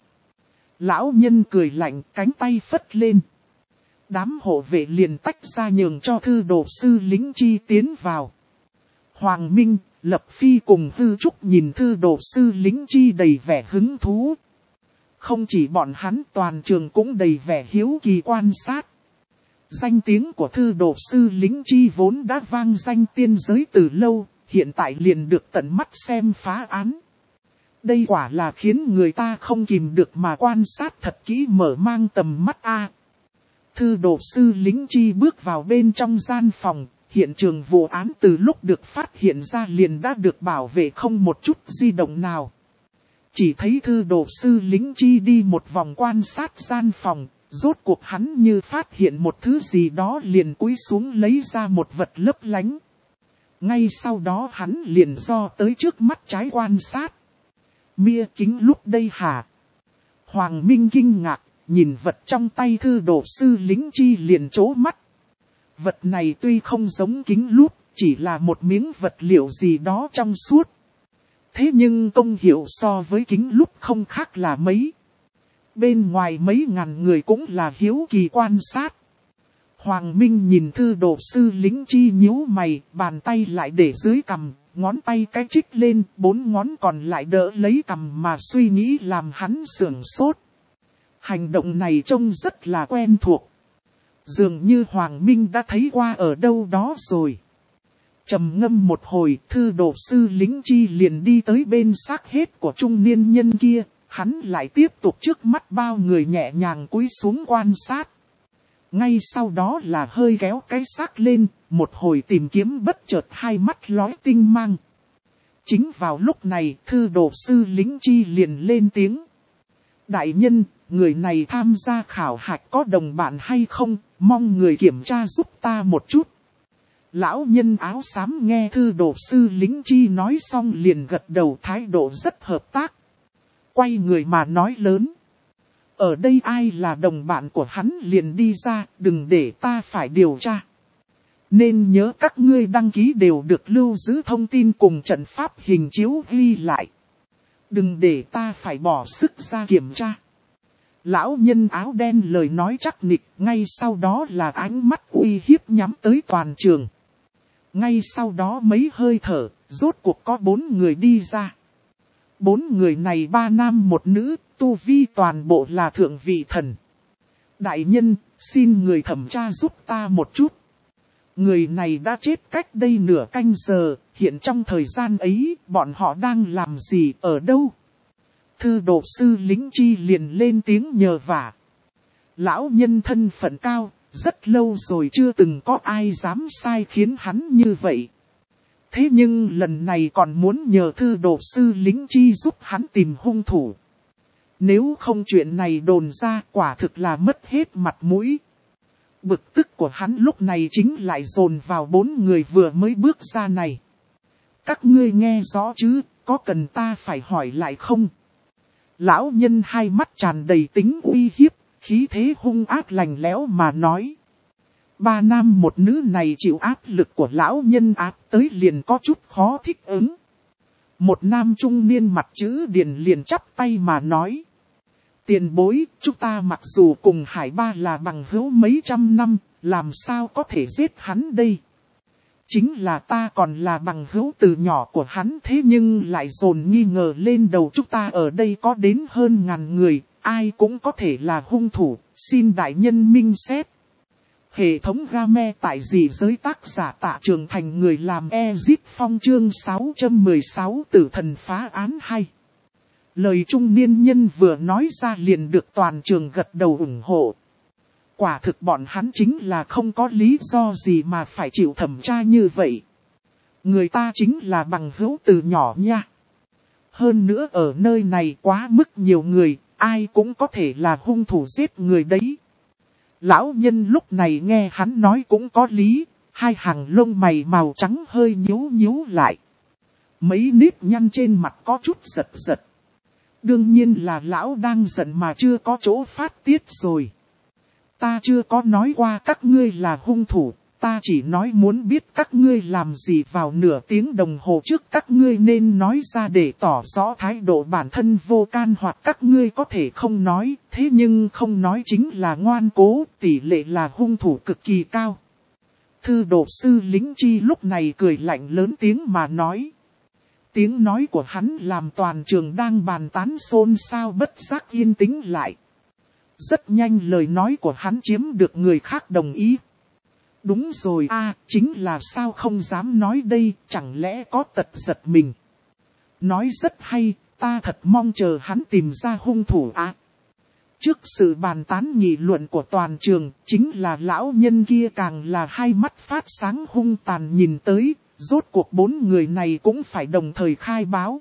Lão nhân cười lạnh, cánh tay phất lên. Đám hộ vệ liền tách ra nhường cho thư đồ sư lính chi tiến vào. Hoàng Minh, Lập Phi cùng Hư Trúc nhìn thư đồ sư lính chi đầy vẻ hứng thú. Không chỉ bọn hắn, toàn trường cũng đầy vẻ hiếu kỳ quan sát. Danh tiếng của thư đồ sư lính chi vốn đã vang danh tiên giới từ lâu, hiện tại liền được tận mắt xem phá án. Đây quả là khiến người ta không kìm được mà quan sát thật kỹ, mở mang tầm mắt a. Thư đồ sư lính chi bước vào bên trong gian phòng, hiện trường vụ án từ lúc được phát hiện ra liền đã được bảo vệ không một chút di động nào. Chỉ thấy thư đồ sư lính chi đi một vòng quan sát gian phòng, rốt cuộc hắn như phát hiện một thứ gì đó liền cúi xuống lấy ra một vật lấp lánh. Ngay sau đó hắn liền do tới trước mắt trái quan sát. Mia kính lúc đây hả? Hoàng Minh kinh ngạc, nhìn vật trong tay thư đồ sư lính chi liền trố mắt. Vật này tuy không giống kính lúp, chỉ là một miếng vật liệu gì đó trong suốt. Thế nhưng công hiệu so với kính lúp không khác là mấy. Bên ngoài mấy ngàn người cũng là hiếu kỳ quan sát. Hoàng Minh nhìn thư đồ sư lính chi nhíu mày, bàn tay lại để dưới cằm, ngón tay cái trích lên, 4 ngón còn lại đỡ lấy cằm mà suy nghĩ làm hắn sửng sốt. Hành động này trông rất là quen thuộc. Dường như Hoàng Minh đã thấy qua ở đâu đó rồi. Trầm ngâm một hồi, thư đồ sư lính chi liền đi tới bên xác hết của trung niên nhân kia, hắn lại tiếp tục trước mắt bao người nhẹ nhàng cúi xuống quan sát. Ngay sau đó là hơi kéo cái xác lên, một hồi tìm kiếm bất chợt hai mắt lóe tinh mang. Chính vào lúc này, thư đồ sư lính chi liền lên tiếng. Đại nhân, người này tham gia khảo hạch có đồng bạn hay không, mong người kiểm tra giúp ta một chút. Lão nhân áo xám nghe thư đồ sư lính chi nói xong liền gật đầu, thái độ rất hợp tác. Quay người mà nói lớn. Ở đây ai là đồng bạn của hắn liền đi ra, đừng để ta phải điều tra. Nên nhớ các ngươi đăng ký đều được lưu giữ thông tin cùng trận pháp hình chiếu ghi lại. Đừng để ta phải bỏ sức ra kiểm tra. Lão nhân áo đen lời nói chắc nịch, ngay sau đó là ánh mắt uy hiếp nhắm tới toàn trường. Ngay sau đó mấy hơi thở, rốt cuộc có 4 người đi ra. 4 người này 3 nam 1 nữ, tu vi toàn bộ là thượng vị thần. Đại nhân, xin người thẩm tra giúp ta một chút. Người này đã chết cách đây nửa canh giờ, hiện trong thời gian ấy, bọn họ đang làm gì ở đâu? Thư độ sư Lính Chi liền lên tiếng nhờ vả. Lão nhân thân phận cao, rất lâu rồi chưa từng có ai dám sai khiến hắn như vậy. Thế nhưng lần này còn muốn nhờ thư độ sư Lính Chi giúp hắn tìm hung thủ. Nếu không chuyện này đồn ra quả thực là mất hết mặt mũi. Bực tức của hắn lúc này chính lại dồn vào 4 người vừa mới bước ra này. Các ngươi nghe rõ chứ, có cần ta phải hỏi lại không? Lão nhân hai mắt tràn đầy tính uy hiếp, khí thế hung ác lạnh lẽo mà nói. 3 nam một nữ này chịu áp lực của lão nhân áp tới liền có chút khó thích ứng. Một nam trung niên mặt chữ điền liền chắp tay mà nói. Tiền bối, chúng ta mặc dù cùng Hải Ba là bằng hữu mấy trăm năm, làm sao có thể giết hắn đây? Chính là ta còn là bằng hữu từ nhỏ của hắn, thế nhưng lại dồn nghi ngờ lên đầu chúng ta ở đây có đến hơn ngàn người, ai cũng có thể là hung thủ, xin đại nhân minh xét. Hệ thống game tại dị giới tác giả Tạ Trường Thành người làm Ezit Phong chương 616 tử thần phá án 2. Lời trung niên nhân vừa nói ra liền được toàn trường gật đầu ủng hộ. Quả thực bọn hắn chính là không có lý do gì mà phải chịu thẩm tra như vậy. Người ta chính là bằng hữu từ nhỏ nha. Hơn nữa ở nơi này quá mức nhiều người, ai cũng có thể là hung thủ giết người đấy. Lão nhân lúc này nghe hắn nói cũng có lý, hai hàng lông mày màu trắng hơi nhíu nhíu lại. Mấy nếp nhăn trên mặt có chút giật giật. Đương nhiên là lão đang giận mà chưa có chỗ phát tiết rồi. Ta chưa có nói qua các ngươi là hung thủ, ta chỉ nói muốn biết các ngươi làm gì vào nửa tiếng đồng hồ trước các ngươi nên nói ra để tỏ rõ thái độ bản thân vô can, hoặc các ngươi có thể không nói, thế nhưng không nói chính là ngoan cố, tỷ lệ là hung thủ cực kỳ cao. Thư độ sư Lính Chi lúc này cười lạnh lớn tiếng mà nói. Tiếng nói của hắn làm toàn trường đang bàn tán xôn xao bất giác yên tĩnh lại. Rất nhanh lời nói của hắn chiếm được người khác đồng ý. Đúng rồi chính là sao không dám nói đây, chẳng lẽ có tật giật mình. Nói rất hay, ta thật mong chờ hắn tìm ra hung thủ Trước sự bàn tán nghị luận của toàn trường, chính là lão nhân kia càng là hai mắt phát sáng hung tàn nhìn tới, rốt cuộc 4 người này cũng phải đồng thời khai báo.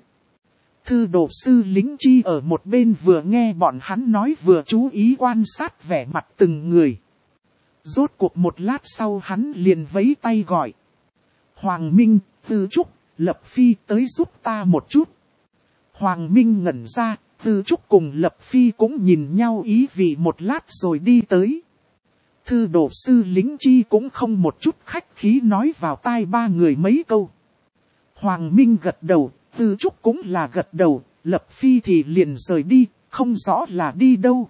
Thư độ sư Lính Chi ở một bên vừa nghe bọn hắn nói vừa chú ý quan sát vẻ mặt từng người. Rốt cuộc một lát sau hắn liền vẫy tay gọi. Hoàng Minh, Tư Trúc, Lập Phi tới giúp ta một chút. Hoàng Minh ngẩn ra, Tư Trúc cùng Lập Phi cũng nhìn nhau ý vị một lát rồi đi tới. Thư độ sư Lính Chi cũng không một chút khách khí nói vào tai 3 người mấy câu. Hoàng Minh gật đầu, Tư Trúc cũng là gật đầu, Lập Phi thì liền rời đi, không rõ là đi đâu.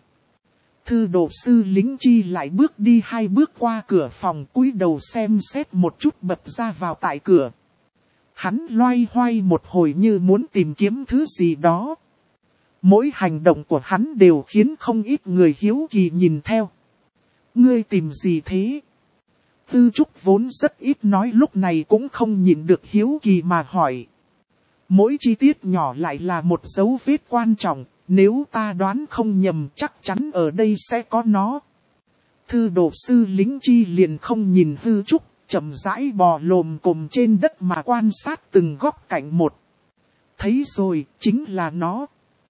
Thư độ sư Lính Chi lại bước đi 2 bước qua cửa phòng, cúi đầu xem xét một chút bật ra vào tại cửa. Hắn loay hoay một hồi như muốn tìm kiếm thứ gì đó. Mỗi hành động của hắn đều khiến không ít người hiếu kỳ nhìn theo. Ngươi tìm gì thế? Tư Trúc vốn rất ít nói lúc này cũng không nhìn được hiếu kỳ mà hỏi. Mỗi chi tiết nhỏ lại là một dấu vết quan trọng, nếu ta đoán không nhầm chắc chắn ở đây sẽ có nó. Thư độ sư Lính Chi liền không nhìn Tư Trúc, chậm rãi bò lồm cồm trên đất mà quan sát từng góc cạnh một. Thấy rồi, chính là nó.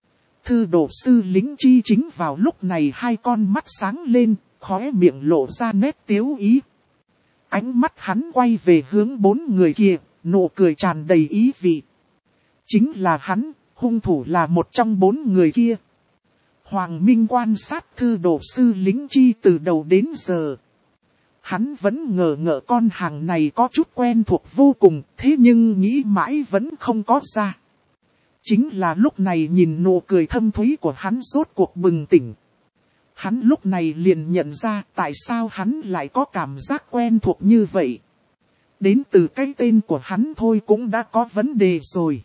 Thư độ sư Lính Chi chính vào lúc này hai con mắt sáng lên, khóe miệng lộ ra nét tiếu ý. Ánh mắt hắn quay về hướng 4 người kia, nụ cười tràn đầy ý vị. Chính là hắn, hung thủ là một trong 4 người kia. Hoàng Minh quan sát thư độ sư Lính Chi từ đầu đến giờ. Hắn vẫn ngờ ngợ con hàng này có chút quen thuộc vô cùng, thế nhưng nghĩ mãi vẫn không có ra. Chính là lúc này nhìn nụ cười thâm thúy của hắn rốt cuộc bừng tỉnh. Hắn lúc này liền nhận ra tại sao hắn lại có cảm giác quen thuộc như vậy. Đến từ cái tên của hắn thôi cũng đã có vấn đề rồi.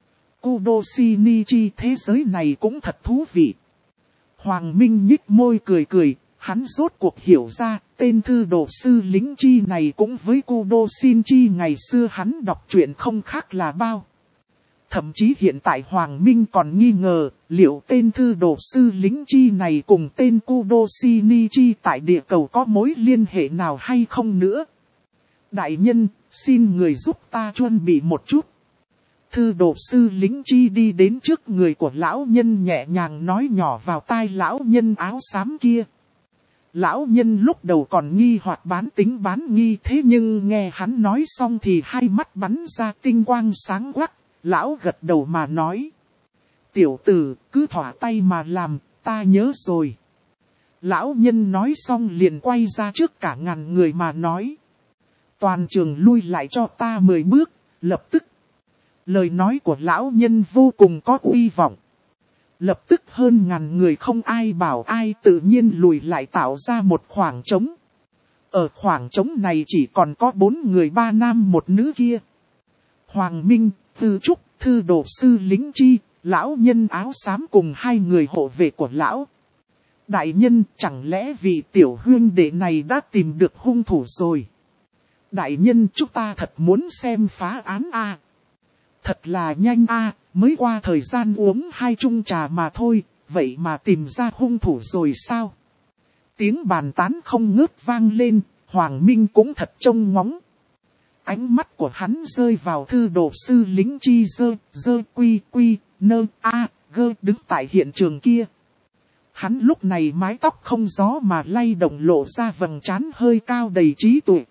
Kudo Shinichi, thế giới này cũng thật thú vị. Hoàng Minh nhích môi cười cười, hắn rốt cuộc hiểu ra, tên thư độ sư Lính Chi này cũng với Kudo Shinichi ngày xưa hắn đọc truyện không khác là bao. Thậm chí hiện tại Hoàng Minh còn nghi ngờ, liệu tên thư đồ sư lính chi này cùng tên Kudo Shinichi tại địa cầu có mối liên hệ nào hay không nữa. Đại nhân, xin người giúp ta chuẩn bị một chút. Thư đồ sư lính chi đi đến trước người của lão nhân nhẹ nhàng nói nhỏ vào tai lão nhân áo xám kia. Lão nhân lúc đầu còn nghi hoặc bán tính bán nghi, thế nhưng nghe hắn nói xong thì hai mắt bắn ra tinh quang sáng quắc. Lão gật đầu mà nói. Tiểu tử, cứ thỏa tay mà làm, ta nhớ rồi. Lão nhân nói xong liền quay ra trước cả ngàn người mà nói. Toàn trường lui lại cho ta 10 bước, lập tức. Lời nói của lão nhân vô cùng có uy vọng. Lập tức hơn ngàn người không ai bảo ai tự nhiên lùi lại tạo ra một khoảng trống. Ở khoảng trống này chỉ còn có 4 người 3 nam 1 nữ kia. Hoàng Minh, Tư Trúc, thư đồ sư lính chi, lão nhân áo xám cùng 2 người hộ vệ của lão. Đại nhân, chẳng lẽ vị tiểu huynh đệ này đã tìm được hung thủ rồi? Đại nhân, chúng ta thật muốn xem phá án a. Thật là nhanh a, mới qua thời gian uống 2 chung trà mà thôi, vậy mà tìm ra hung thủ rồi sao? Tiếng bàn tán không ngớt vang lên, Hoàng Minh cũng thật trông ngóng. Ánh mắt của hắn rơi vào thư đồ sư lính chi dơ quy nơ a gơ đứng tại hiện trường kia. Hắn lúc này mái tóc không gió mà lay động lộ ra vầng trán hơi cao đầy trí tuệ.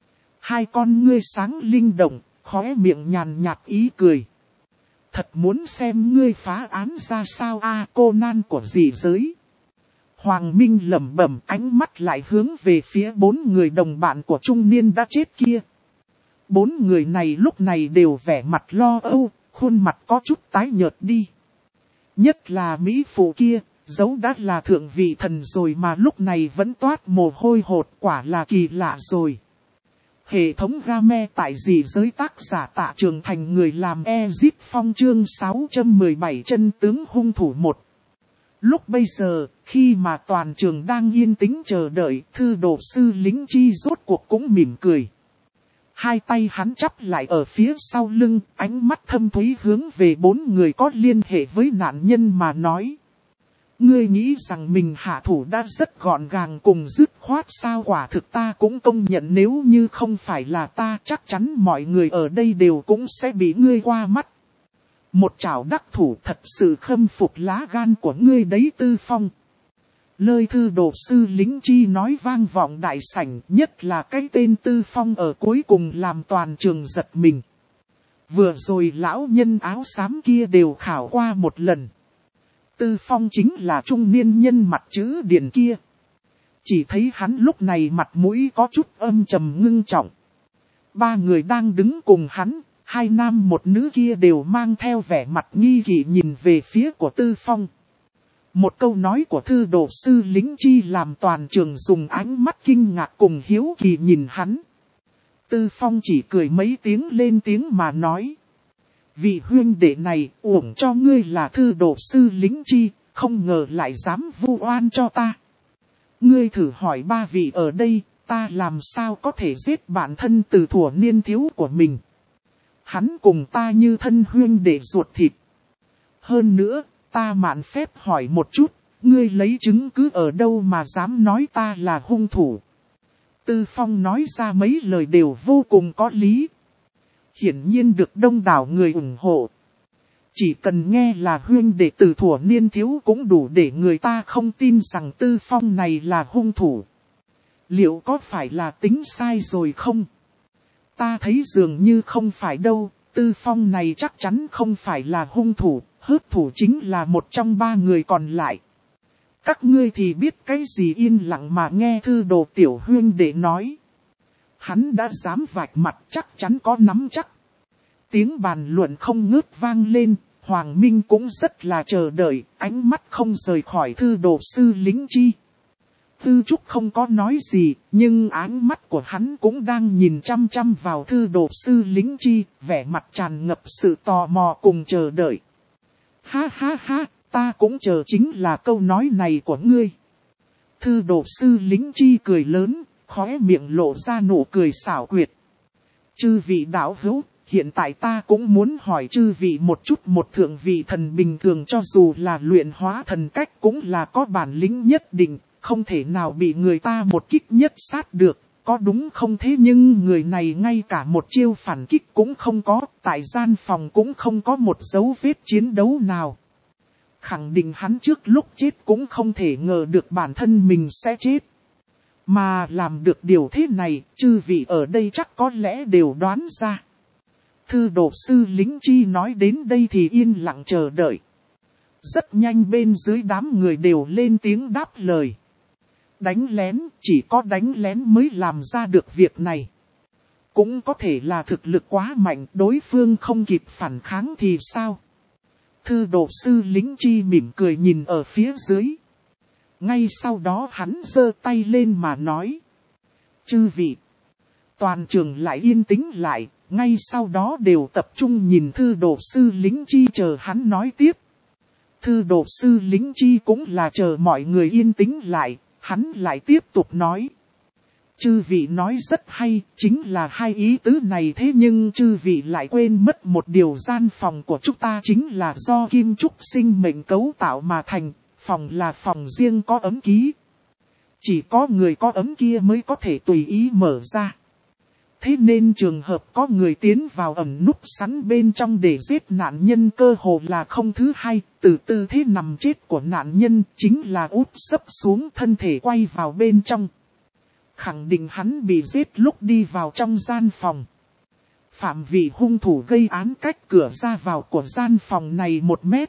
2 con ngươi sáng linh động, khóe miệng nhàn nhạt ý cười. Thật muốn xem ngươi phá án ra sao a, Conan của dị giới. Hoàng Minh lẩm bẩm, ánh mắt lại hướng về phía 4 người đồng bạn của trung niên đã chết kia. 4 người này lúc này đều vẻ mặt lo âu, khuôn mặt có chút tái nhợt đi. Nhất là Mỹ phụ kia, dẫu đã là thượng vị thần rồi mà lúc này vẫn toát mồ hôi hột, quả là kỳ lạ rồi. Hệ thống game tại dị giới tác giả Tạ Trường Thành, người làm Ezip Phong chương 617 chân tướng hung thủ 1. Lúc bây giờ, khi mà toàn trường đang yên tĩnh chờ đợi, thư đồ sư lính chi rốt cuộc cũng mỉm cười. 2 tay hắn chắp lại ở phía sau lưng, ánh mắt thâm thúy hướng về 4 người có liên hệ với nạn nhân mà nói. Ngươi nghĩ rằng mình hạ thủ đã rất gọn gàng cùng dứt khoát sao? Quả thực ta cũng công nhận, nếu như không phải là ta chắc chắn mọi người ở đây đều cũng sẽ bị ngươi qua mắt. Một chảo đắc thủ, thật sự khâm phục lá gan của ngươi đấy Tư Phong. Lời thư đồ sư lính chi nói vang vọng đại sảnh, nhất là cái tên Tư Phong ở cuối cùng làm toàn trường giật mình. Vừa rồi lão nhân áo xám kia đều khảo qua một lần. Tư Phong chính là trung niên nhân mặt chữ điển kia. Chỉ thấy hắn lúc này mặt mũi có chút âm trầm ngưng trọng. 3 người đang đứng cùng hắn, 2 nam 1 nữ kia đều mang theo vẻ mặt nghi kỵ nhìn về phía của Tư Phong. Một câu nói của thư đồ sư lính chi làm toàn trường dùng ánh mắt kinh ngạc cùng hiếu kỳ nhìn hắn. Tư Phong chỉ cười mấy tiếng lên tiếng mà nói. Vị huynh đệ này uổng cho ngươi là thư đồ sư lính chi, không ngờ lại dám vu oan cho ta. Ngươi thử hỏi 3 vị ở đây, ta làm sao có thể giết bản thân từ thuở niên thiếu của mình. Hắn cùng ta như thân huynh đệ ruột thịt. Hơn nữa, ta mạn phép hỏi một chút, ngươi lấy chứng cứ ở đâu mà dám nói ta là hung thủ. Tư Phong nói ra mấy lời đều vô cùng có lý. Hiển nhiên được đông đảo người ủng hộ. Chỉ cần nghe là huynh đệ từ thuở niên thiếu cũng đủ để người ta không tin rằng Tư Phong này là hung thủ. Liệu có phải là tính sai rồi không? Ta thấy dường như không phải đâu, Tư Phong này chắc chắn không phải là hung thủ, hớt thủ chính là một trong 3 người còn lại. Các ngươi thì biết cái gì? Yên lặng mà nghe thư đồ tiểu huynh đệ nói. Hắn đã dám vạch mặt chắc chắn có nắm chắc. Tiếng bàn luận không ngớt vang lên, Hoàng Minh cũng rất là chờ đợi, ánh mắt không rời khỏi thư đồ sư lính chi. Tư Trúc không có nói gì, nhưng ánh mắt của hắn cũng đang nhìn chăm chăm vào thư đồ sư lính chi, vẻ mặt tràn ngập sự tò mò cùng chờ đợi. Ha ha ha, ta cũng chờ chính là câu nói này của ngươi. Thư đồ sư lính chi cười lớn, khóe miệng lộ ra nụ cười xảo quyệt. Chư vị đạo hữu, hiện tại ta cũng muốn hỏi chư vị một chút, một thượng vị thần bình thường cho dù là luyện hóa thần cách cũng là có bản lĩnh nhất định, không thể nào bị người ta một kích nhất sát được, có đúng không? Thế nhưng người này ngay cả một chiêu phản kích cũng không có, tại gian phòng cũng không có một dấu vết chiến đấu nào. Khẳng định hắn trước lúc chết cũng không thể ngờ được bản thân mình sẽ chết. Mà làm được điều thế này, chư vị ở đây chắc có lẽ đều đoán ra. Thư đồ sư Lính Chi nói đến đây thì yên lặng chờ đợi. Rất nhanh bên dưới đám người đều lên tiếng đáp lời. Đánh lén, chỉ có đánh lén mới làm ra được việc này. Cũng có thể là thực lực quá mạnh, đối phương không kịp phản kháng thì sao? Thư đồ sư Lính Chi mỉm cười nhìn ở phía dưới. Ngay sau đó hắn giơ tay lên mà nói. Chư vị. Toàn trường lại yên tĩnh lại, ngay sau đó đều tập trung nhìn thư đồ sư Lính Chi chờ hắn nói tiếp. Thư đồ sư Lính Chi cũng là chờ mọi người yên tĩnh lại, hắn lại tiếp tục nói. Chư vị nói rất hay, chính là hai ý tứ này, thế nhưng chư vị lại quên mất một điều, gian phòng của chúng ta chính là do kim trúc sinh mệnh cấu tạo mà thành, phòng là phòng riêng có ấm ký. Chỉ có người có ấm kia mới có thể tùy ý mở ra. Thế nên trường hợp có người tiến vào ẩn núp sẵn bên trong để giết nạn nhân cơ hồ là không thứ hai, từ tư thế nằm chết của nạn nhân chính là úp sấp xuống thân thể quay vào bên trong. Khẳng định hắn bị giết lúc đi vào trong gian phòng. Phạm vị hung thủ gây án cách cửa ra vào của gian phòng này 1 mét.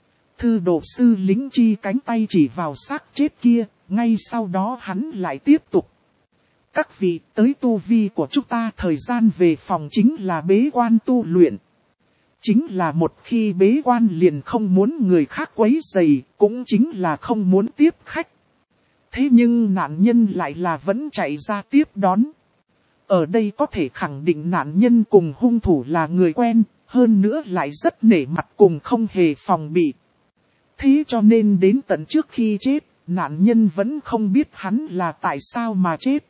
Thư đồ sư Lính Chi cánh tay chỉ vào xác chết kia, ngay sau đó hắn lại tiếp tục. Các vị, tới tu vi của chúng ta thời gian về phòng chính là bế quan tu luyện. Chính là một khi bế quan liền không muốn người khác quấy rầy, cũng chính là không muốn tiếp khách. Thế nhưng nạn nhân lại là vẫn chạy ra tiếp đón. Ở đây có thể khẳng định nạn nhân cùng hung thủ là người quen, hơn nữa lại rất nể mặt cùng không hề phòng bị. Thế cho nên đến tận trước khi chết, nạn nhân vẫn không biết hắn là tại sao mà chết.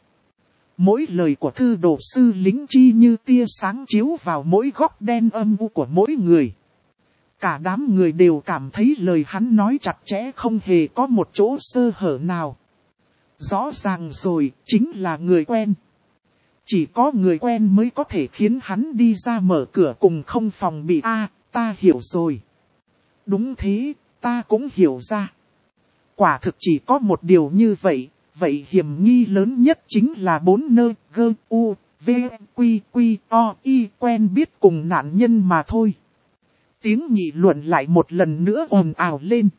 Mỗi lời của thư đồ sư Lính Chi như tia sáng chiếu vào mỗi góc đen âm u của mỗi người. Cả đám người đều cảm thấy lời hắn nói chặt chẽ, không hề có một chỗ sơ hở nào. Rõ ràng rồi, chính là người quen. Chỉ có người quen mới có thể khiến hắn đi ra mở cửa cùng không phòng bị. Ta hiểu rồi. Đúng thế, ta cũng hiểu ra. Quả thực chỉ có một điều như vậy, vậy hiểm nghi lớn nhất chính là 4 nơi gơ u, v, quy, quy, o, y quen biết cùng nạn nhân mà thôi. Tiếng nghị luận lại một lần nữa ồn ào lên.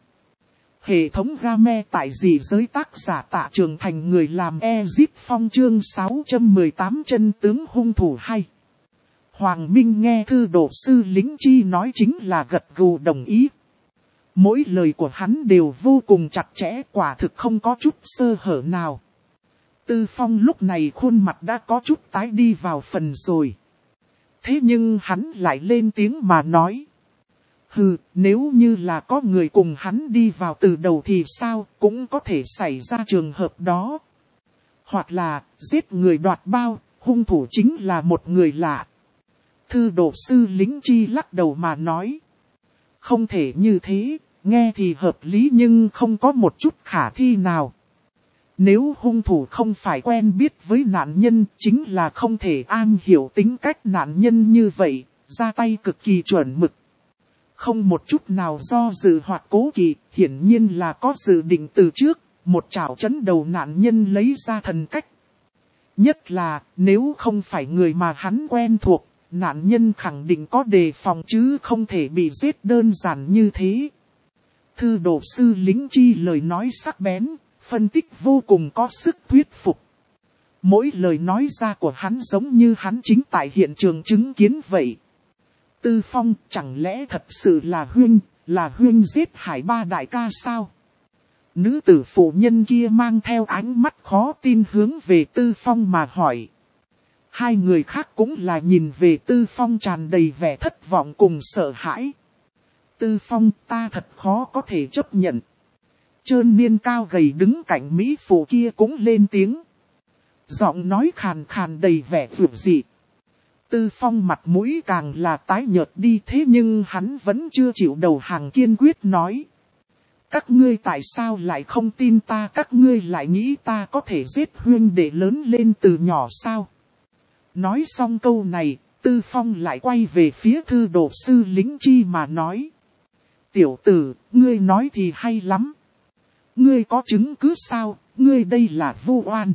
Hệ thống game tại dị giới tác giả Tạ Trường Thành, người làm Ezip Phong, chương 618 chân tướng hung thủ hay. Hoàng Minh nghe thư đồ sư Lính Chi nói chính là gật gù đồng ý. Mỗi lời của hắn đều vô cùng chặt chẽ, quả thực không có chút sơ hở nào. Tư Phong lúc này khuôn mặt đã có chút tái đi vào phần rồi. Thế nhưng hắn lại lên tiếng mà nói. Hừ, nếu như là có người cùng hắn đi vào từ đầu thì sao, cũng có thể xảy ra trường hợp đó. Hoặc là, giết người đoạt bao, hung thủ chính là một người lạ. Thư đồ sư Lính Chi lắc đầu mà nói. Không thể như thế, nghe thì hợp lý nhưng không có một chút khả thi nào. Nếu hung thủ không phải quen biết với nạn nhân, chính là không thể am hiểu tính cách nạn nhân như vậy, ra tay cực kỳ chuẩn mực. Không một chút nào do dự hoặc cố kỵ, hiển nhiên là có dự định từ trước, một chảo chấn đầu nạn nhân lấy ra thần cách. Nhất là, nếu không phải người mà hắn quen thuộc, nạn nhân khẳng định có đề phòng chứ không thể bị giết đơn giản như thế. Thư đồ sư Lính Chi lời nói sắc bén, phân tích vô cùng có sức thuyết phục. Mỗi lời nói ra của hắn giống như hắn chính tại hiện trường chứng kiến vậy. Tư Phong, chẳng lẽ thật sự là Huyên giết Hải Ba đại ca sao? Nữ tử phụ nhân kia mang theo ánh mắt khó tin hướng về Tư Phong mà hỏi. Hai người khác cũng là nhìn về Tư Phong tràn đầy vẻ thất vọng cùng sợ hãi. Tư Phong, ta thật khó có thể chấp nhận. Trơn niên cao gầy đứng cạnh Mỹ phụ kia cũng lên tiếng. Giọng nói khàn khàn đầy vẻ vượt dị. Tư Phong mặt mũi càng là tái nhợt đi, thế nhưng hắn vẫn chưa chịu đầu hàng, kiên quyết nói. Các ngươi tại sao lại không tin ta, các ngươi lại nghĩ ta có thể giết huynh đệ lớn lên từ nhỏ sao? Nói xong câu này, Tư Phong lại quay về phía Thư Đồ Sư Lính Chi mà nói. Tiểu tử, ngươi nói thì hay lắm. Ngươi có chứng cứ sao, ngươi đây là vu oan.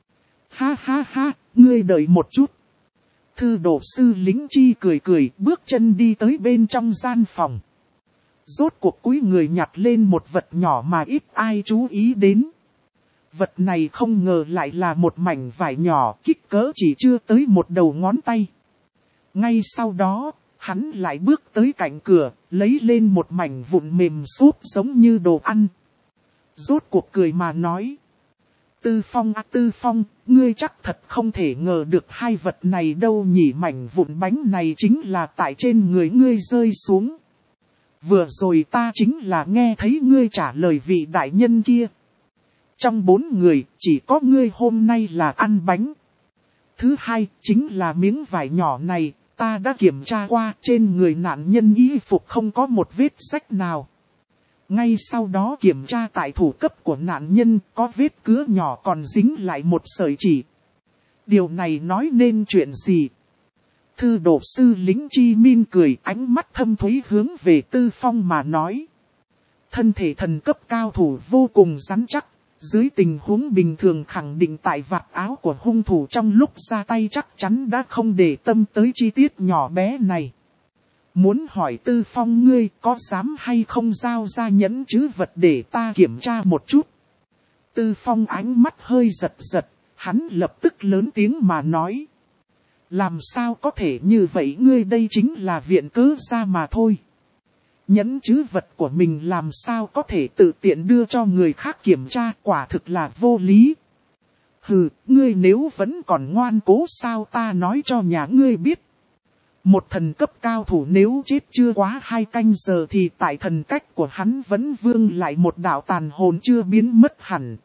Ha ha ha, ngươi đợi một chút. Thư Đồ Sư Lính Chi cười cười, bước chân đi tới bên trong gian phòng. Rốt cuộc cúi người nhặt lên một vật nhỏ mà ít ai chú ý đến. Vật này không ngờ lại là một mảnh vải nhỏ, kích cỡ chỉ chưa tới một đầu ngón tay. Ngay sau đó, hắn lại bước tới cạnh cửa, lấy lên một mảnh vụn mềm xốp giống như đồ ăn. Rốt cuộc cười mà nói. Tư Phong à, Tư Phong, ngươi chắc thật không thể ngờ được hai vật này đâu nhỉ. Mảnh vụn bánh này chính là tại trên người ngươi rơi xuống. Vừa rồi ta chính là nghe thấy ngươi trả lời vị đại nhân kia. Trong 4 người, chỉ có ngươi hôm nay là ăn bánh. Thứ hai, chính là miếng vải nhỏ này, ta đã kiểm tra qua, trên người nạn nhân y phục không có một vết rách nào. Ngay sau đó kiểm tra tại thủ cấp của nạn nhân, có vết cứa nhỏ còn dính lại một sợi chỉ. Điều này nói nên chuyện gì? Thư Đồ Sư Lính Chi Min cười, ánh mắt thâm thúy hướng về Tư Phong mà nói. Thân thể thần cấp cao thủ vô cùng rắn chắc, dưới tình huống bình thường khẳng định tại vạt áo của hung thủ trong lúc ra tay chắc chắn đã không để tâm tới chi tiết nhỏ bé này. Muốn hỏi Tư Phong ngươi có dám hay không giao ra nhẫn trữ vật để ta kiểm tra một chút? Tư Phong ánh mắt hơi giật giật, hắn lập tức lớn tiếng mà nói. Làm sao có thể như vậy, ngươi đây chính là viện cớ ra mà thôi. Nhẫn trữ vật của mình làm sao có thể tự tiện đưa cho người khác kiểm tra, quả thực là vô lý. Hừ, ngươi nếu vẫn còn ngoan cố sao ta nói cho nhà ngươi biết. Một thần cấp cao thủ nếu chết chưa quá 2 canh giờ thì tại thần cách của hắn vẫn vương lại một đạo tàn hồn chưa biến mất hẳn.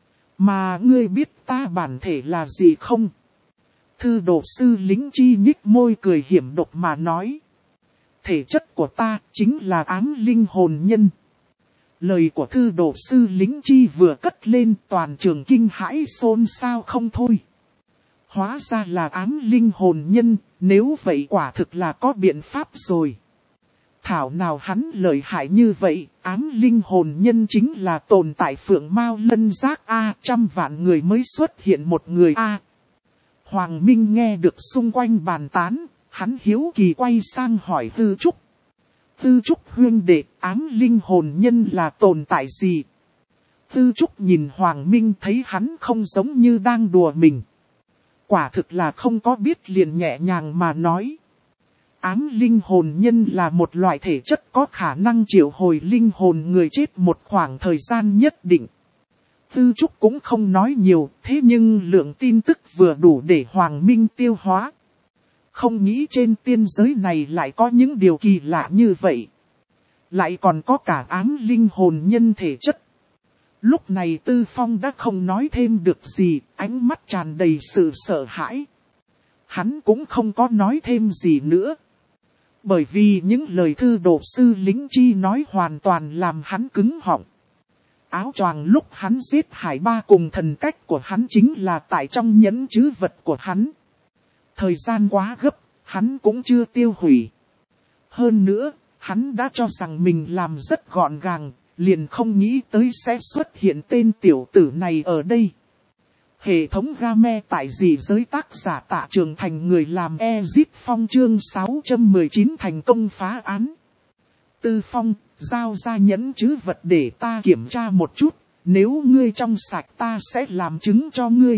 Mà ngươi biết ta bản thể là gì không? Thư Đồ Sư Lính Chi nhích môi cười hiểm độc mà nói. Thể chất của ta chính là ám linh hồn nhân. Lời của Thư Đồ Sư Lính Chi vừa cất lên, toàn trường kinh hãi xôn xao không thôi. Hóa ra là ám linh hồn nhân, nếu vậy quả thực là có biện pháp rồi. Thảo nào hắn lợi hại như vậy, ám linh hồn nhân chính là tồn tại phượng mao lân giác A, 100 vạn người mới xuất hiện một người A. Hoàng Minh nghe được xung quanh bàn tán, hắn hiếu kỳ quay sang hỏi Tư Trúc. Tư Trúc huynh đệ, ám linh hồn nhân là tồn tại gì? Tư Trúc nhìn Hoàng Minh thấy hắn không giống như đang đùa mình. Quả thực là không có biết liền nhẹ nhàng mà nói. Ám linh hồn nhân là một loại thể chất có khả năng triệu hồi linh hồn người chết một khoảng thời gian nhất định. Tư Trúc cũng không nói nhiều, thế nhưng lượng tin tức vừa đủ để Hoàng Minh tiêu hóa. Không nghĩ trên tiên giới này lại có những điều kỳ lạ như vậy. Lại còn có cả ám linh hồn nhân thể chất. Lúc này Tư Phong đã không nói thêm được gì, ánh mắt tràn đầy sự sợ hãi. Hắn cũng không có nói thêm gì nữa. Bởi vì những lời Thư Đồ Sư Lính Chi nói hoàn toàn làm hắn cứng họng. Áo choàng lúc hắn giết Hải Ba cùng thần cách của hắn chính là tại trong nhẫn trữ vật của hắn. Thời gian quá gấp, hắn cũng chưa tiêu hủy. Hơn nữa, hắn đã cho rằng mình làm rất gọn gàng, liền không nghĩ tới sẽ xuất hiện tên tiểu tử này ở đây. Hệ thống game tại dị giới tác giả Tạ Trường Thành người làm Ezit Phong chương 619 thành công phá án. Tư Phong, giao ra nhẫn trữ vật để ta kiểm tra một chút, nếu ngươi trong sạch ta sẽ làm chứng cho ngươi.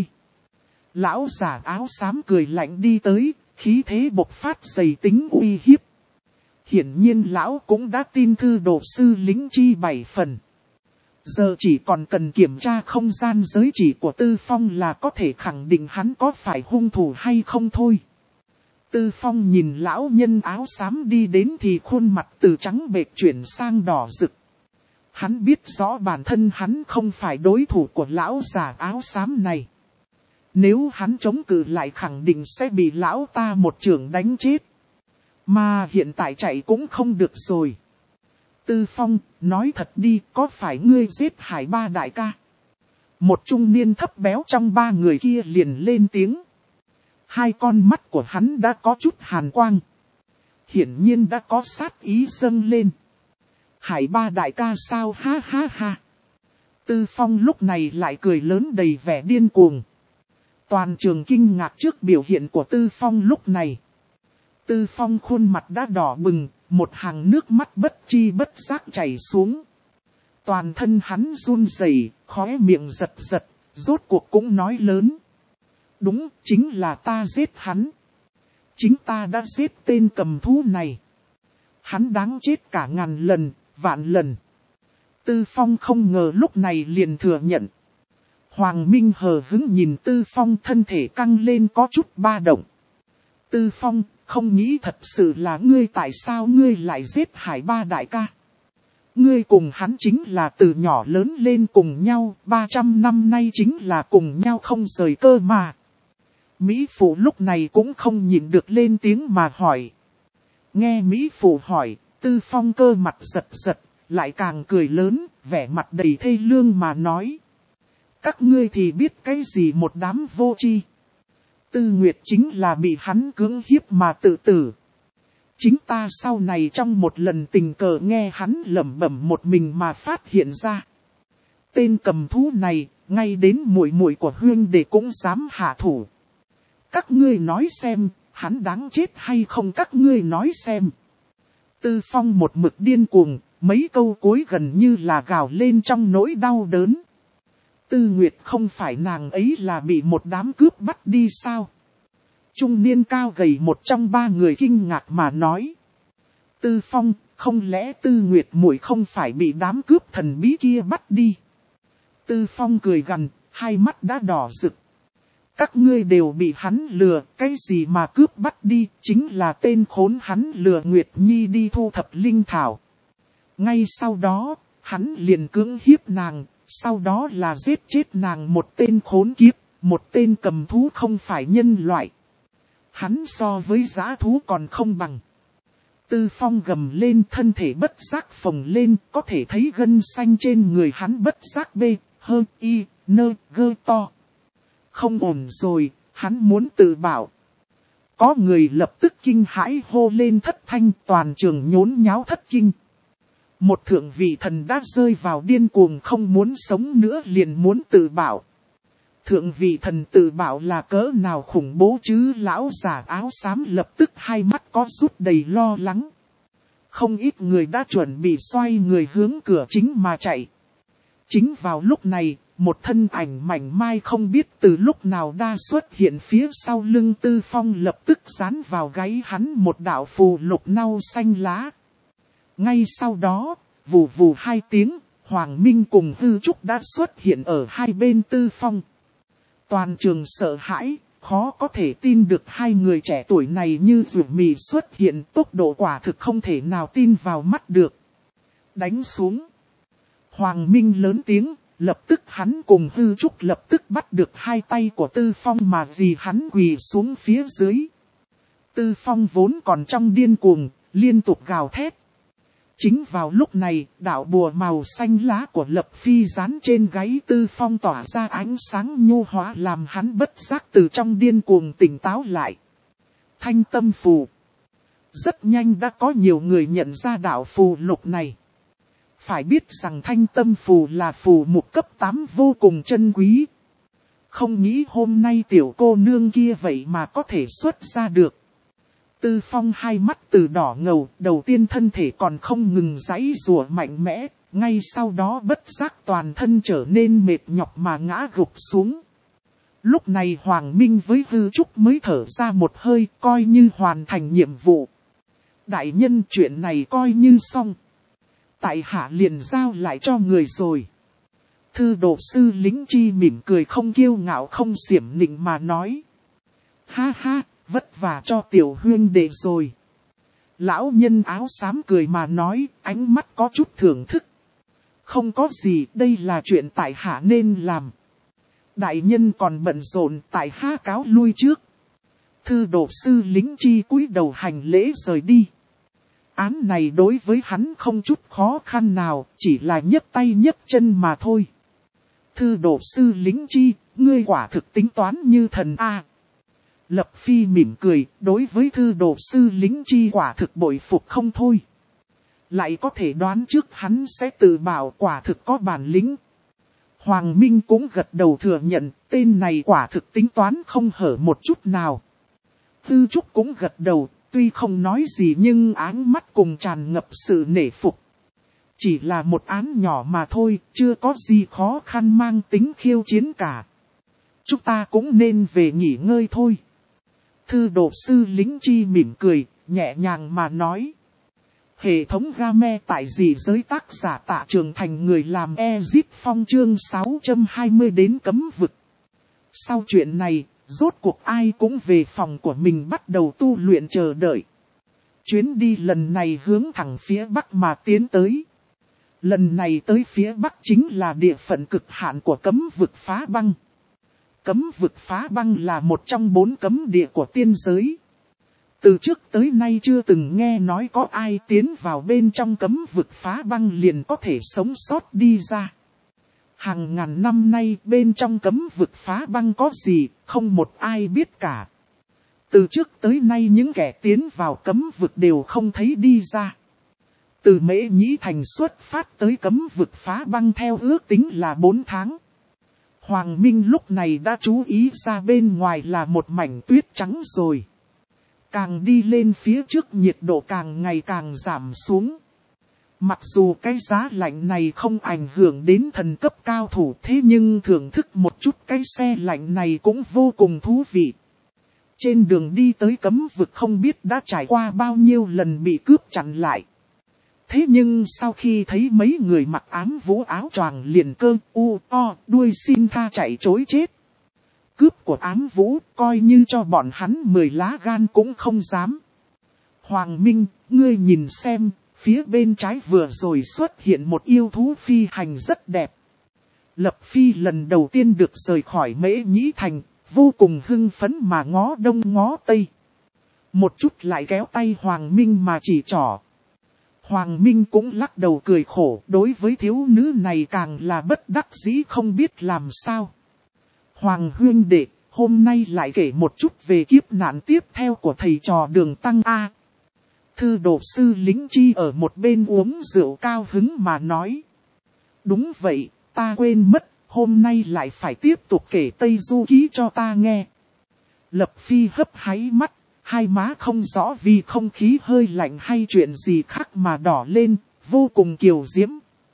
Lão giả áo xám cười lạnh đi tới, khí thế bộc phát dày tính uy hiếp. Hiển nhiên lão cũng đã tin Thư Đồ Sư Lính Chi 7 phần. Giờ chỉ còn cần kiểm tra không gian giới chỉ của Tư Phong là có thể khẳng định hắn có phải hung thủ hay không thôi. Tư Phong nhìn lão nhân áo xám đi đến thì khuôn mặt từ trắng bệch chuyển sang đỏ rực. Hắn biết rõ bản thân hắn không phải đối thủ của lão già áo xám này. Nếu hắn chống cự lại khẳng định sẽ bị lão ta một chưởng đánh chết. Mà hiện tại chạy cũng không được rồi. Tư Phong, nói thật đi, có phải ngươi giết Hải Ba đại ca? Một trung niên thấp béo trong ba người kia liền lên tiếng. Hai con mắt của hắn đã có chút hàn quang. Hiển nhiên đã có sát ý dâng lên. Hải Ba đại ca sao, ha ha ha. Tư Phong lúc này lại cười lớn đầy vẻ điên cuồng. Toàn trường kinh ngạc trước biểu hiện của Tư Phong lúc này. Tư Phong khuôn mặt đã đỏ bừng, một hàng nước mắt bất chi bất giác chảy xuống. Toàn thân hắn run rẩy, khóe miệng giật giật, rốt cuộc cũng nói lớn. Đúng, chính là ta giết hắn. Chính ta đã giết tên cầm thú này. Hắn đáng chết cả ngàn lần, vạn lần. Tư Phong không ngờ lúc này liền thừa nhận. Hoàng Minh hờ hững nhìn Tư Phong, thân thể căng lên có chút ba động. Tư Phong, không nghĩ thật sự là ngươi, tại sao ngươi lại giết Hải Ba đại ca? Ngươi cùng hắn chính là từ nhỏ lớn lên cùng nhau, 300 năm nay chính là cùng nhau không rời cơ mà. Mỹ Phụ lúc này cũng không nhịn được lên tiếng mà hỏi. Nghe Mỹ Phụ hỏi, Tư Phong cơ mặt giật giật, lại càng cười lớn, vẻ mặt đầy thê lương mà nói. Các ngươi thì biết cái gì một đám vô tri. Tư Nguyệt chính là bị hắn cưỡng hiếp mà tự tử. Chính ta sau này trong một lần tình cờ nghe hắn lẩm bẩm một mình mà phát hiện ra. Tên cầm thú này, ngay đến muội muội của huynh đệ cũng dám hạ thủ. Các ngươi nói xem, hắn đáng chết hay không, các ngươi nói xem. Tư Phong một mực điên cuồng, mấy câu cuối gần như là gào lên trong nỗi đau đớn. Tư Nguyệt không phải nàng ấy là bị một đám cướp bắt đi sao? Trung niên cao gầy một trong ba người kinh ngạc mà nói. Tư Phong, không lẽ Tư Nguyệt muội không phải bị đám cướp thần bí kia bắt đi? Tư Phong cười gằn, hai mắt đã đỏ rực. Các ngươi đều bị hắn lừa, cái gì mà cướp bắt đi, chính là tên khốn hắn lừa Nguyệt Nhi đi thu thập linh thảo. Ngay sau đó, hắn liền cưỡng hiếp nàng, sau đó là giết chết nàng, một tên khốn kiếp, một tên cầm thú không phải nhân loại. Hắn so với dã thú còn không bằng. Tư Phong gầm lên, thân thể bất giác phồng lên, có thể thấy gân xanh trên người hắn bất giác bê, hơ, y, nơ, gơ to. Không ổn rồi, hắn muốn tự bảo. Có người lập tức kinh hãi hô lên thất thanh, toàn trường nhốn nháo thất kinh. Một thượng vị thần đã rơi vào điên cuồng, không muốn sống nữa liền muốn tự bảo. Thượng vị thần tự bảo là cỡ nào khủng bố chứ? Lão già áo xám lập tức hai mắt có rút đầy lo lắng. Không ít người đã chuẩn bị xoay người hướng cửa chính mà chạy. Chính vào lúc này, một thân ảnh mảnh mai không biết từ lúc nào đã xuất hiện phía sau lưng Tư Phong, lập tức dán vào gáy hắn một đạo phù lục nâu xanh lá. Ngay sau đó, vù vù hai tiếng, Hoàng Minh cùng Hư Trúc đã xuất hiện ở hai bên Tư Phong. Toàn trường sợ hãi, khó có thể tin được hai người trẻ tuổi này như ruột mì xuất hiện, tốc độ quả thực không thể nào tin vào mắt được. Đánh xuống. Hoàng Minh lớn tiếng, lập tức hắn cùng Hư Trúc lập tức bắt được hai tay của Tư Phong mà vì hắn quỳ xuống phía dưới. Tư Phong vốn còn trong điên cuồng, liên tục gào thét. Chính vào lúc này, đạo bùa màu xanh lá của Lập Phi dán trên gáy Tư Phong tỏa ra ánh sáng nhu hóa, làm hắn bất giác từ trong điên cuồng tỉnh táo lại. Thanh tâm phù. Rất nhanh đã có nhiều người nhận ra đạo phù lục này. Phải biết rằng thanh tâm phù là phù mục cấp 8 vô cùng chân quý. Không nghĩ hôm nay tiểu cô nương kia vậy mà có thể xuất ra được. Tư Phong hai mắt từ đỏ ngầu, đầu tiên thân thể còn không ngừng giãy giụa mạnh mẽ, ngay sau đó bất giác toàn thân trở nên mệt nhọc mà ngã gục xuống. Lúc này Hoàng Minh với Hư Trúc mới thở ra một hơi, coi như hoàn thành nhiệm vụ. Đại nhân, chuyện này coi như xong. Tại hạ liền giao lại cho người rồi. Thư đồ sư Lính Chi mỉm cười không kiêu ngạo không xiểm nịnh mà nói. Ha ha, vất vả cho tiểu huynh đệ rồi. Lão nhân áo xám cười mà nói, ánh mắt có chút thưởng thức. Không có gì, đây là chuyện tại hạ nên làm. Đại nhân còn bận rộn, tại hạ cáo lui trước. Thư độ sư Lính Chi cúi đầu hành lễ rời đi. Án này đối với hắn không chút khó khăn nào, chỉ là nhấc tay nhấc chân mà thôi. Thư độ sư Lính Chi, ngươi quả thực tính toán như thần A. Lập Phi mỉm cười, đối với thư độ sư Lính Chi quả thực bội phục không thôi. Lại có thể đoán trước hắn sẽ tự bảo quả thực có bản lĩnh. Hoàng Minh cũng gật đầu thừa nhận, tên này quả thực tính toán không hở một chút nào. Tư Trúc cũng gật đầu, tuy không nói gì nhưng áng mắt cùng tràn ngập sự nể phục. Chỉ là một án nhỏ mà thôi, chưa có gì khó khăn mang tính khiêu chiến cả. Chúng ta cũng nên về nghỉ ngơi thôi. Thư độ sư Lính Chi mỉm cười, nhẹ nhàng mà nói. Hệ thống game tại dị giới tác giả Tạ Trường Thành người làm Ezip Phong chương 620 đến cấm vực. Sau chuyện này, rốt cuộc ai cũng về phòng của mình bắt đầu tu luyện chờ đợi. Chuyến đi lần này hướng thẳng phía bắc mà tiến tới. Lần này tới phía bắc chính là địa phận cực hạn của cấm vực phá băng. Cấm vực phá băng là một trong 4 cấm địa của tiên giới. Từ trước tới nay chưa từng nghe nói có ai tiến vào bên trong cấm vực phá băng liền có thể sống sót đi ra. Hàng ngàn năm nay bên trong cấm vực phá băng có gì, không một ai biết cả. Từ trước tới nay những kẻ tiến vào cấm vực đều không thấy đi ra. Từ Mễ Nhĩ Thành xuất phát tới cấm vực phá băng theo ước tính là 4 tháng. Hoàng Minh lúc này đã chú ý ra bên ngoài là một mảnh tuyết trắng rồi. Càng đi lên phía trước nhiệt độ càng ngày càng giảm xuống. Mặc dù cái giá lạnh này không ảnh hưởng đến thần cấp cao thủ thế nhưng thưởng thức một chút cái xe lạnh này cũng vô cùng thú vị. Trên đường đi tới cấm vực không biết đã trải qua bao nhiêu lần bị cướp chặn lại. Thế nhưng sau khi thấy mấy người mặc ám vũ áo choàng liền cơ đuôi xin tha chạy trối chết. Cướp của ám vũ coi như cho bọn hắn 10 lá gan cũng không dám. Hoàng Minh, ngươi nhìn xem, phía bên trái vừa rồi xuất hiện một yêu thú phi hành rất đẹp. Lập Phi lần đầu tiên được rời khỏi Mễ Nhĩ Thành, vô cùng hưng phấn mà ngó đông ngó tây. Một chút lại kéo tay Hoàng Minh mà chỉ trỏ. Hoàng Minh cũng lắc đầu cười khổ, đối với thiếu nữ này càng là bất đắc dĩ không biết làm sao. Hoàng huynh đệ, hôm nay lại kể một chút về kiếp nạn tiếp theo của thầy trò Đường Tăng A. Thư độ sư Lính Chi ở một bên uống rượu cao hứng mà nói. Đúng vậy, ta quên mất, hôm nay lại phải tiếp tục kể Tây Du Ký cho ta nghe. Lập Phi hấp háy mắt, hai má không rõ vì không khí hơi lạnh hay chuyện gì khác mà đỏ lên, vô cùng kiều diễm.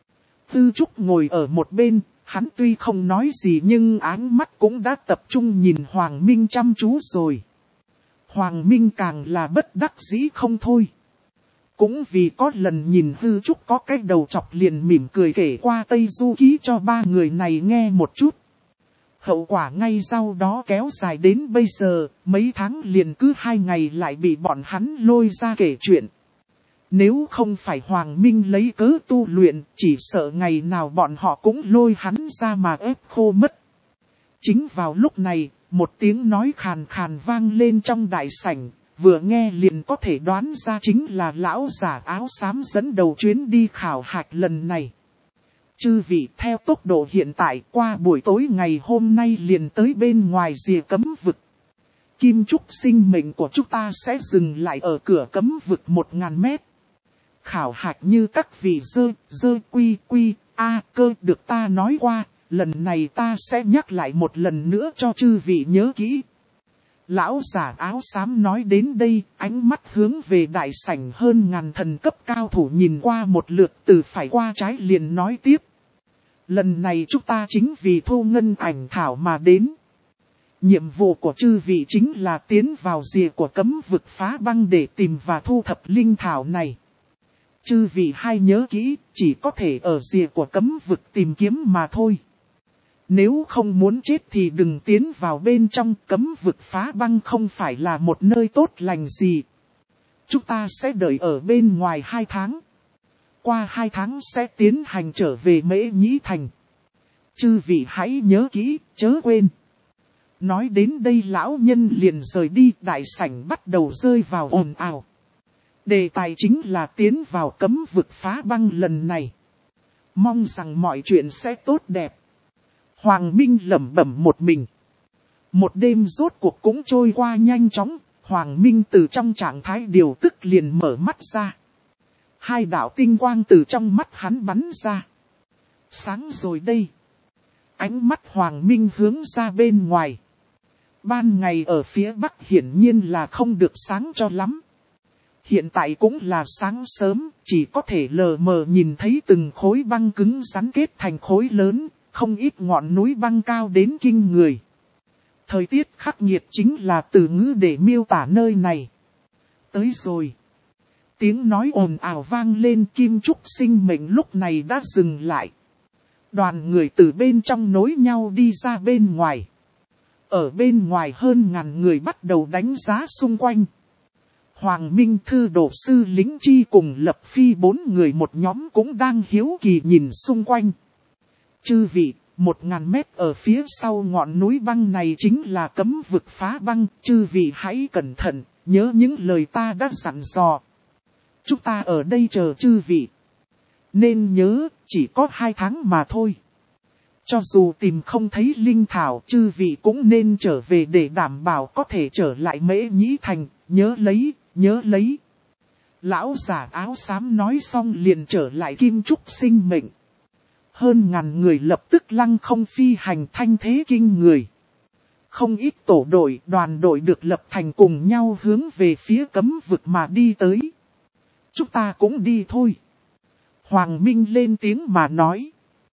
Tư Trúc ngồi ở một bên, hắn tuy không nói gì nhưng áng mắt cũng đã tập trung nhìn Hoàng Minh chăm chú rồi. Hoàng Minh càng là bất đắc dĩ không thôi. Cũng vì có lần nhìn Tư Trúc có cái đầu chọc liền mỉm cười kể qua Tây Du Ký cho 3 người này nghe một chút. Hậu quả ngay sau đó kéo dài đến bây giờ, mấy tháng liền cứ 2 ngày lại bị bọn hắn lôi ra kể chuyện. Nếu không phải Hoàng Minh lấy cớ tu luyện, chỉ sợ ngày nào bọn họ cũng lôi hắn ra mà ép khô mất. Chính vào lúc này, một tiếng nói khàn khàn vang lên trong đại sảnh, vừa nghe liền có thể đoán ra chính là lão giả áo xám dẫn đầu chuyến đi khảo hạch lần này. Chư vị theo tốc độ hiện tại qua buổi tối ngày hôm nay liền tới bên ngoài rìa cấm vực. Kim trúc sinh mệnh của chúng ta sẽ dừng lại ở cửa cấm vực 1000 mét. Khảo hạch như các vị cơ được ta nói qua, lần này ta sẽ nhắc lại một lần nữa cho chư vị nhớ kỹ. Lão giả áo xám nói đến đây, ánh mắt hướng về đại sảnh hơn 1000 thần cấp cao thủ nhìn qua một lượt từ phải qua trái liền nói tiếp. Lần này chúng ta chính vì thu ngân ảnh thảo mà đến. Nhiệm vụ của chư vị chính là tiến vào rìa của cấm vực phá băng để tìm và thu thập linh thảo này. Chư vị hay nhớ kỹ, chỉ có thể ở rìa của cấm vực tìm kiếm mà thôi. Nếu không muốn chết thì đừng tiến vào bên trong, cấm vực phá băng không phải là một nơi tốt lành gì. Chúng ta sẽ đợi ở bên ngoài 2 tháng. Qua 2 tháng sẽ tiến hành trở về Mễ Nhĩ Thành. Chư vị hãy nhớ kỹ, chớ quên. Nói đến đây lão nhân liền rời đi, đại sảnh bắt đầu rơi vào ồn ào. Đề tài chính là tiến vào cấm vực phá băng lần này. Mong rằng mọi chuyện sẽ tốt đẹp. Hoàng Minh lẩm bẩm một mình. Một đêm rốt cuộc cũng trôi qua nhanh chóng, Hoàng Minh từ trong trạng thái điều tức liền mở mắt ra. Hai đạo tinh quang từ trong mắt hắn bắn ra. Sáng rồi đây. Ánh mắt Hoàng Minh hướng ra bên ngoài. Ban ngày ở phía bắc hiển nhiên là không được sáng cho lắm. Hiện tại cũng là sáng sớm, chỉ có thể lờ mờ nhìn thấy từng khối băng cứng rắn kết thành khối lớn, không ít ngọn núi băng cao đến kinh người. Thời tiết khắc nghiệt chính là từ ngữ để miêu tả nơi này. Tới rồi. Tiếng nói ồn ào vang lên, Kim Trúc sinh mệnh lúc này đã dừng lại. Đoàn người từ bên trong nối nhau đi ra bên ngoài. Ở bên ngoài hơn ngàn người bắt đầu đánh giá xung quanh. Hoàng Minh Thư Đồ Sư Lính Chi cùng Lập Phi 4 người một nhóm cũng đang hiếu kỳ nhìn xung quanh. Chư vị, 1000 mét ở phía sau ngọn núi băng này chính là cấm vực phá băng. Chư vị hãy cẩn thận, nhớ những lời ta đã dặn dò. Chúng ta ở đây chờ chư vị. Nên nhớ, chỉ có 2 tháng mà thôi. Cho dù tìm không thấy linh thảo, chư vị cũng nên trở về để đảm bảo có thể trở lại Mễ Nhĩ Thành. Nhớ lấy, nhớ lấy. Lão giả áo xám nói xong liền trở lại Kim Trúc sinh mệnh. Hơn ngàn người lập tức lăng không phi hành, thanh thế kinh người. Không ít tổ đội, đoàn đội được lập thành cùng nhau hướng về phía cấm vực mà đi tới. Chúng ta cũng đi thôi. Hoàng Minh lên tiếng mà nói.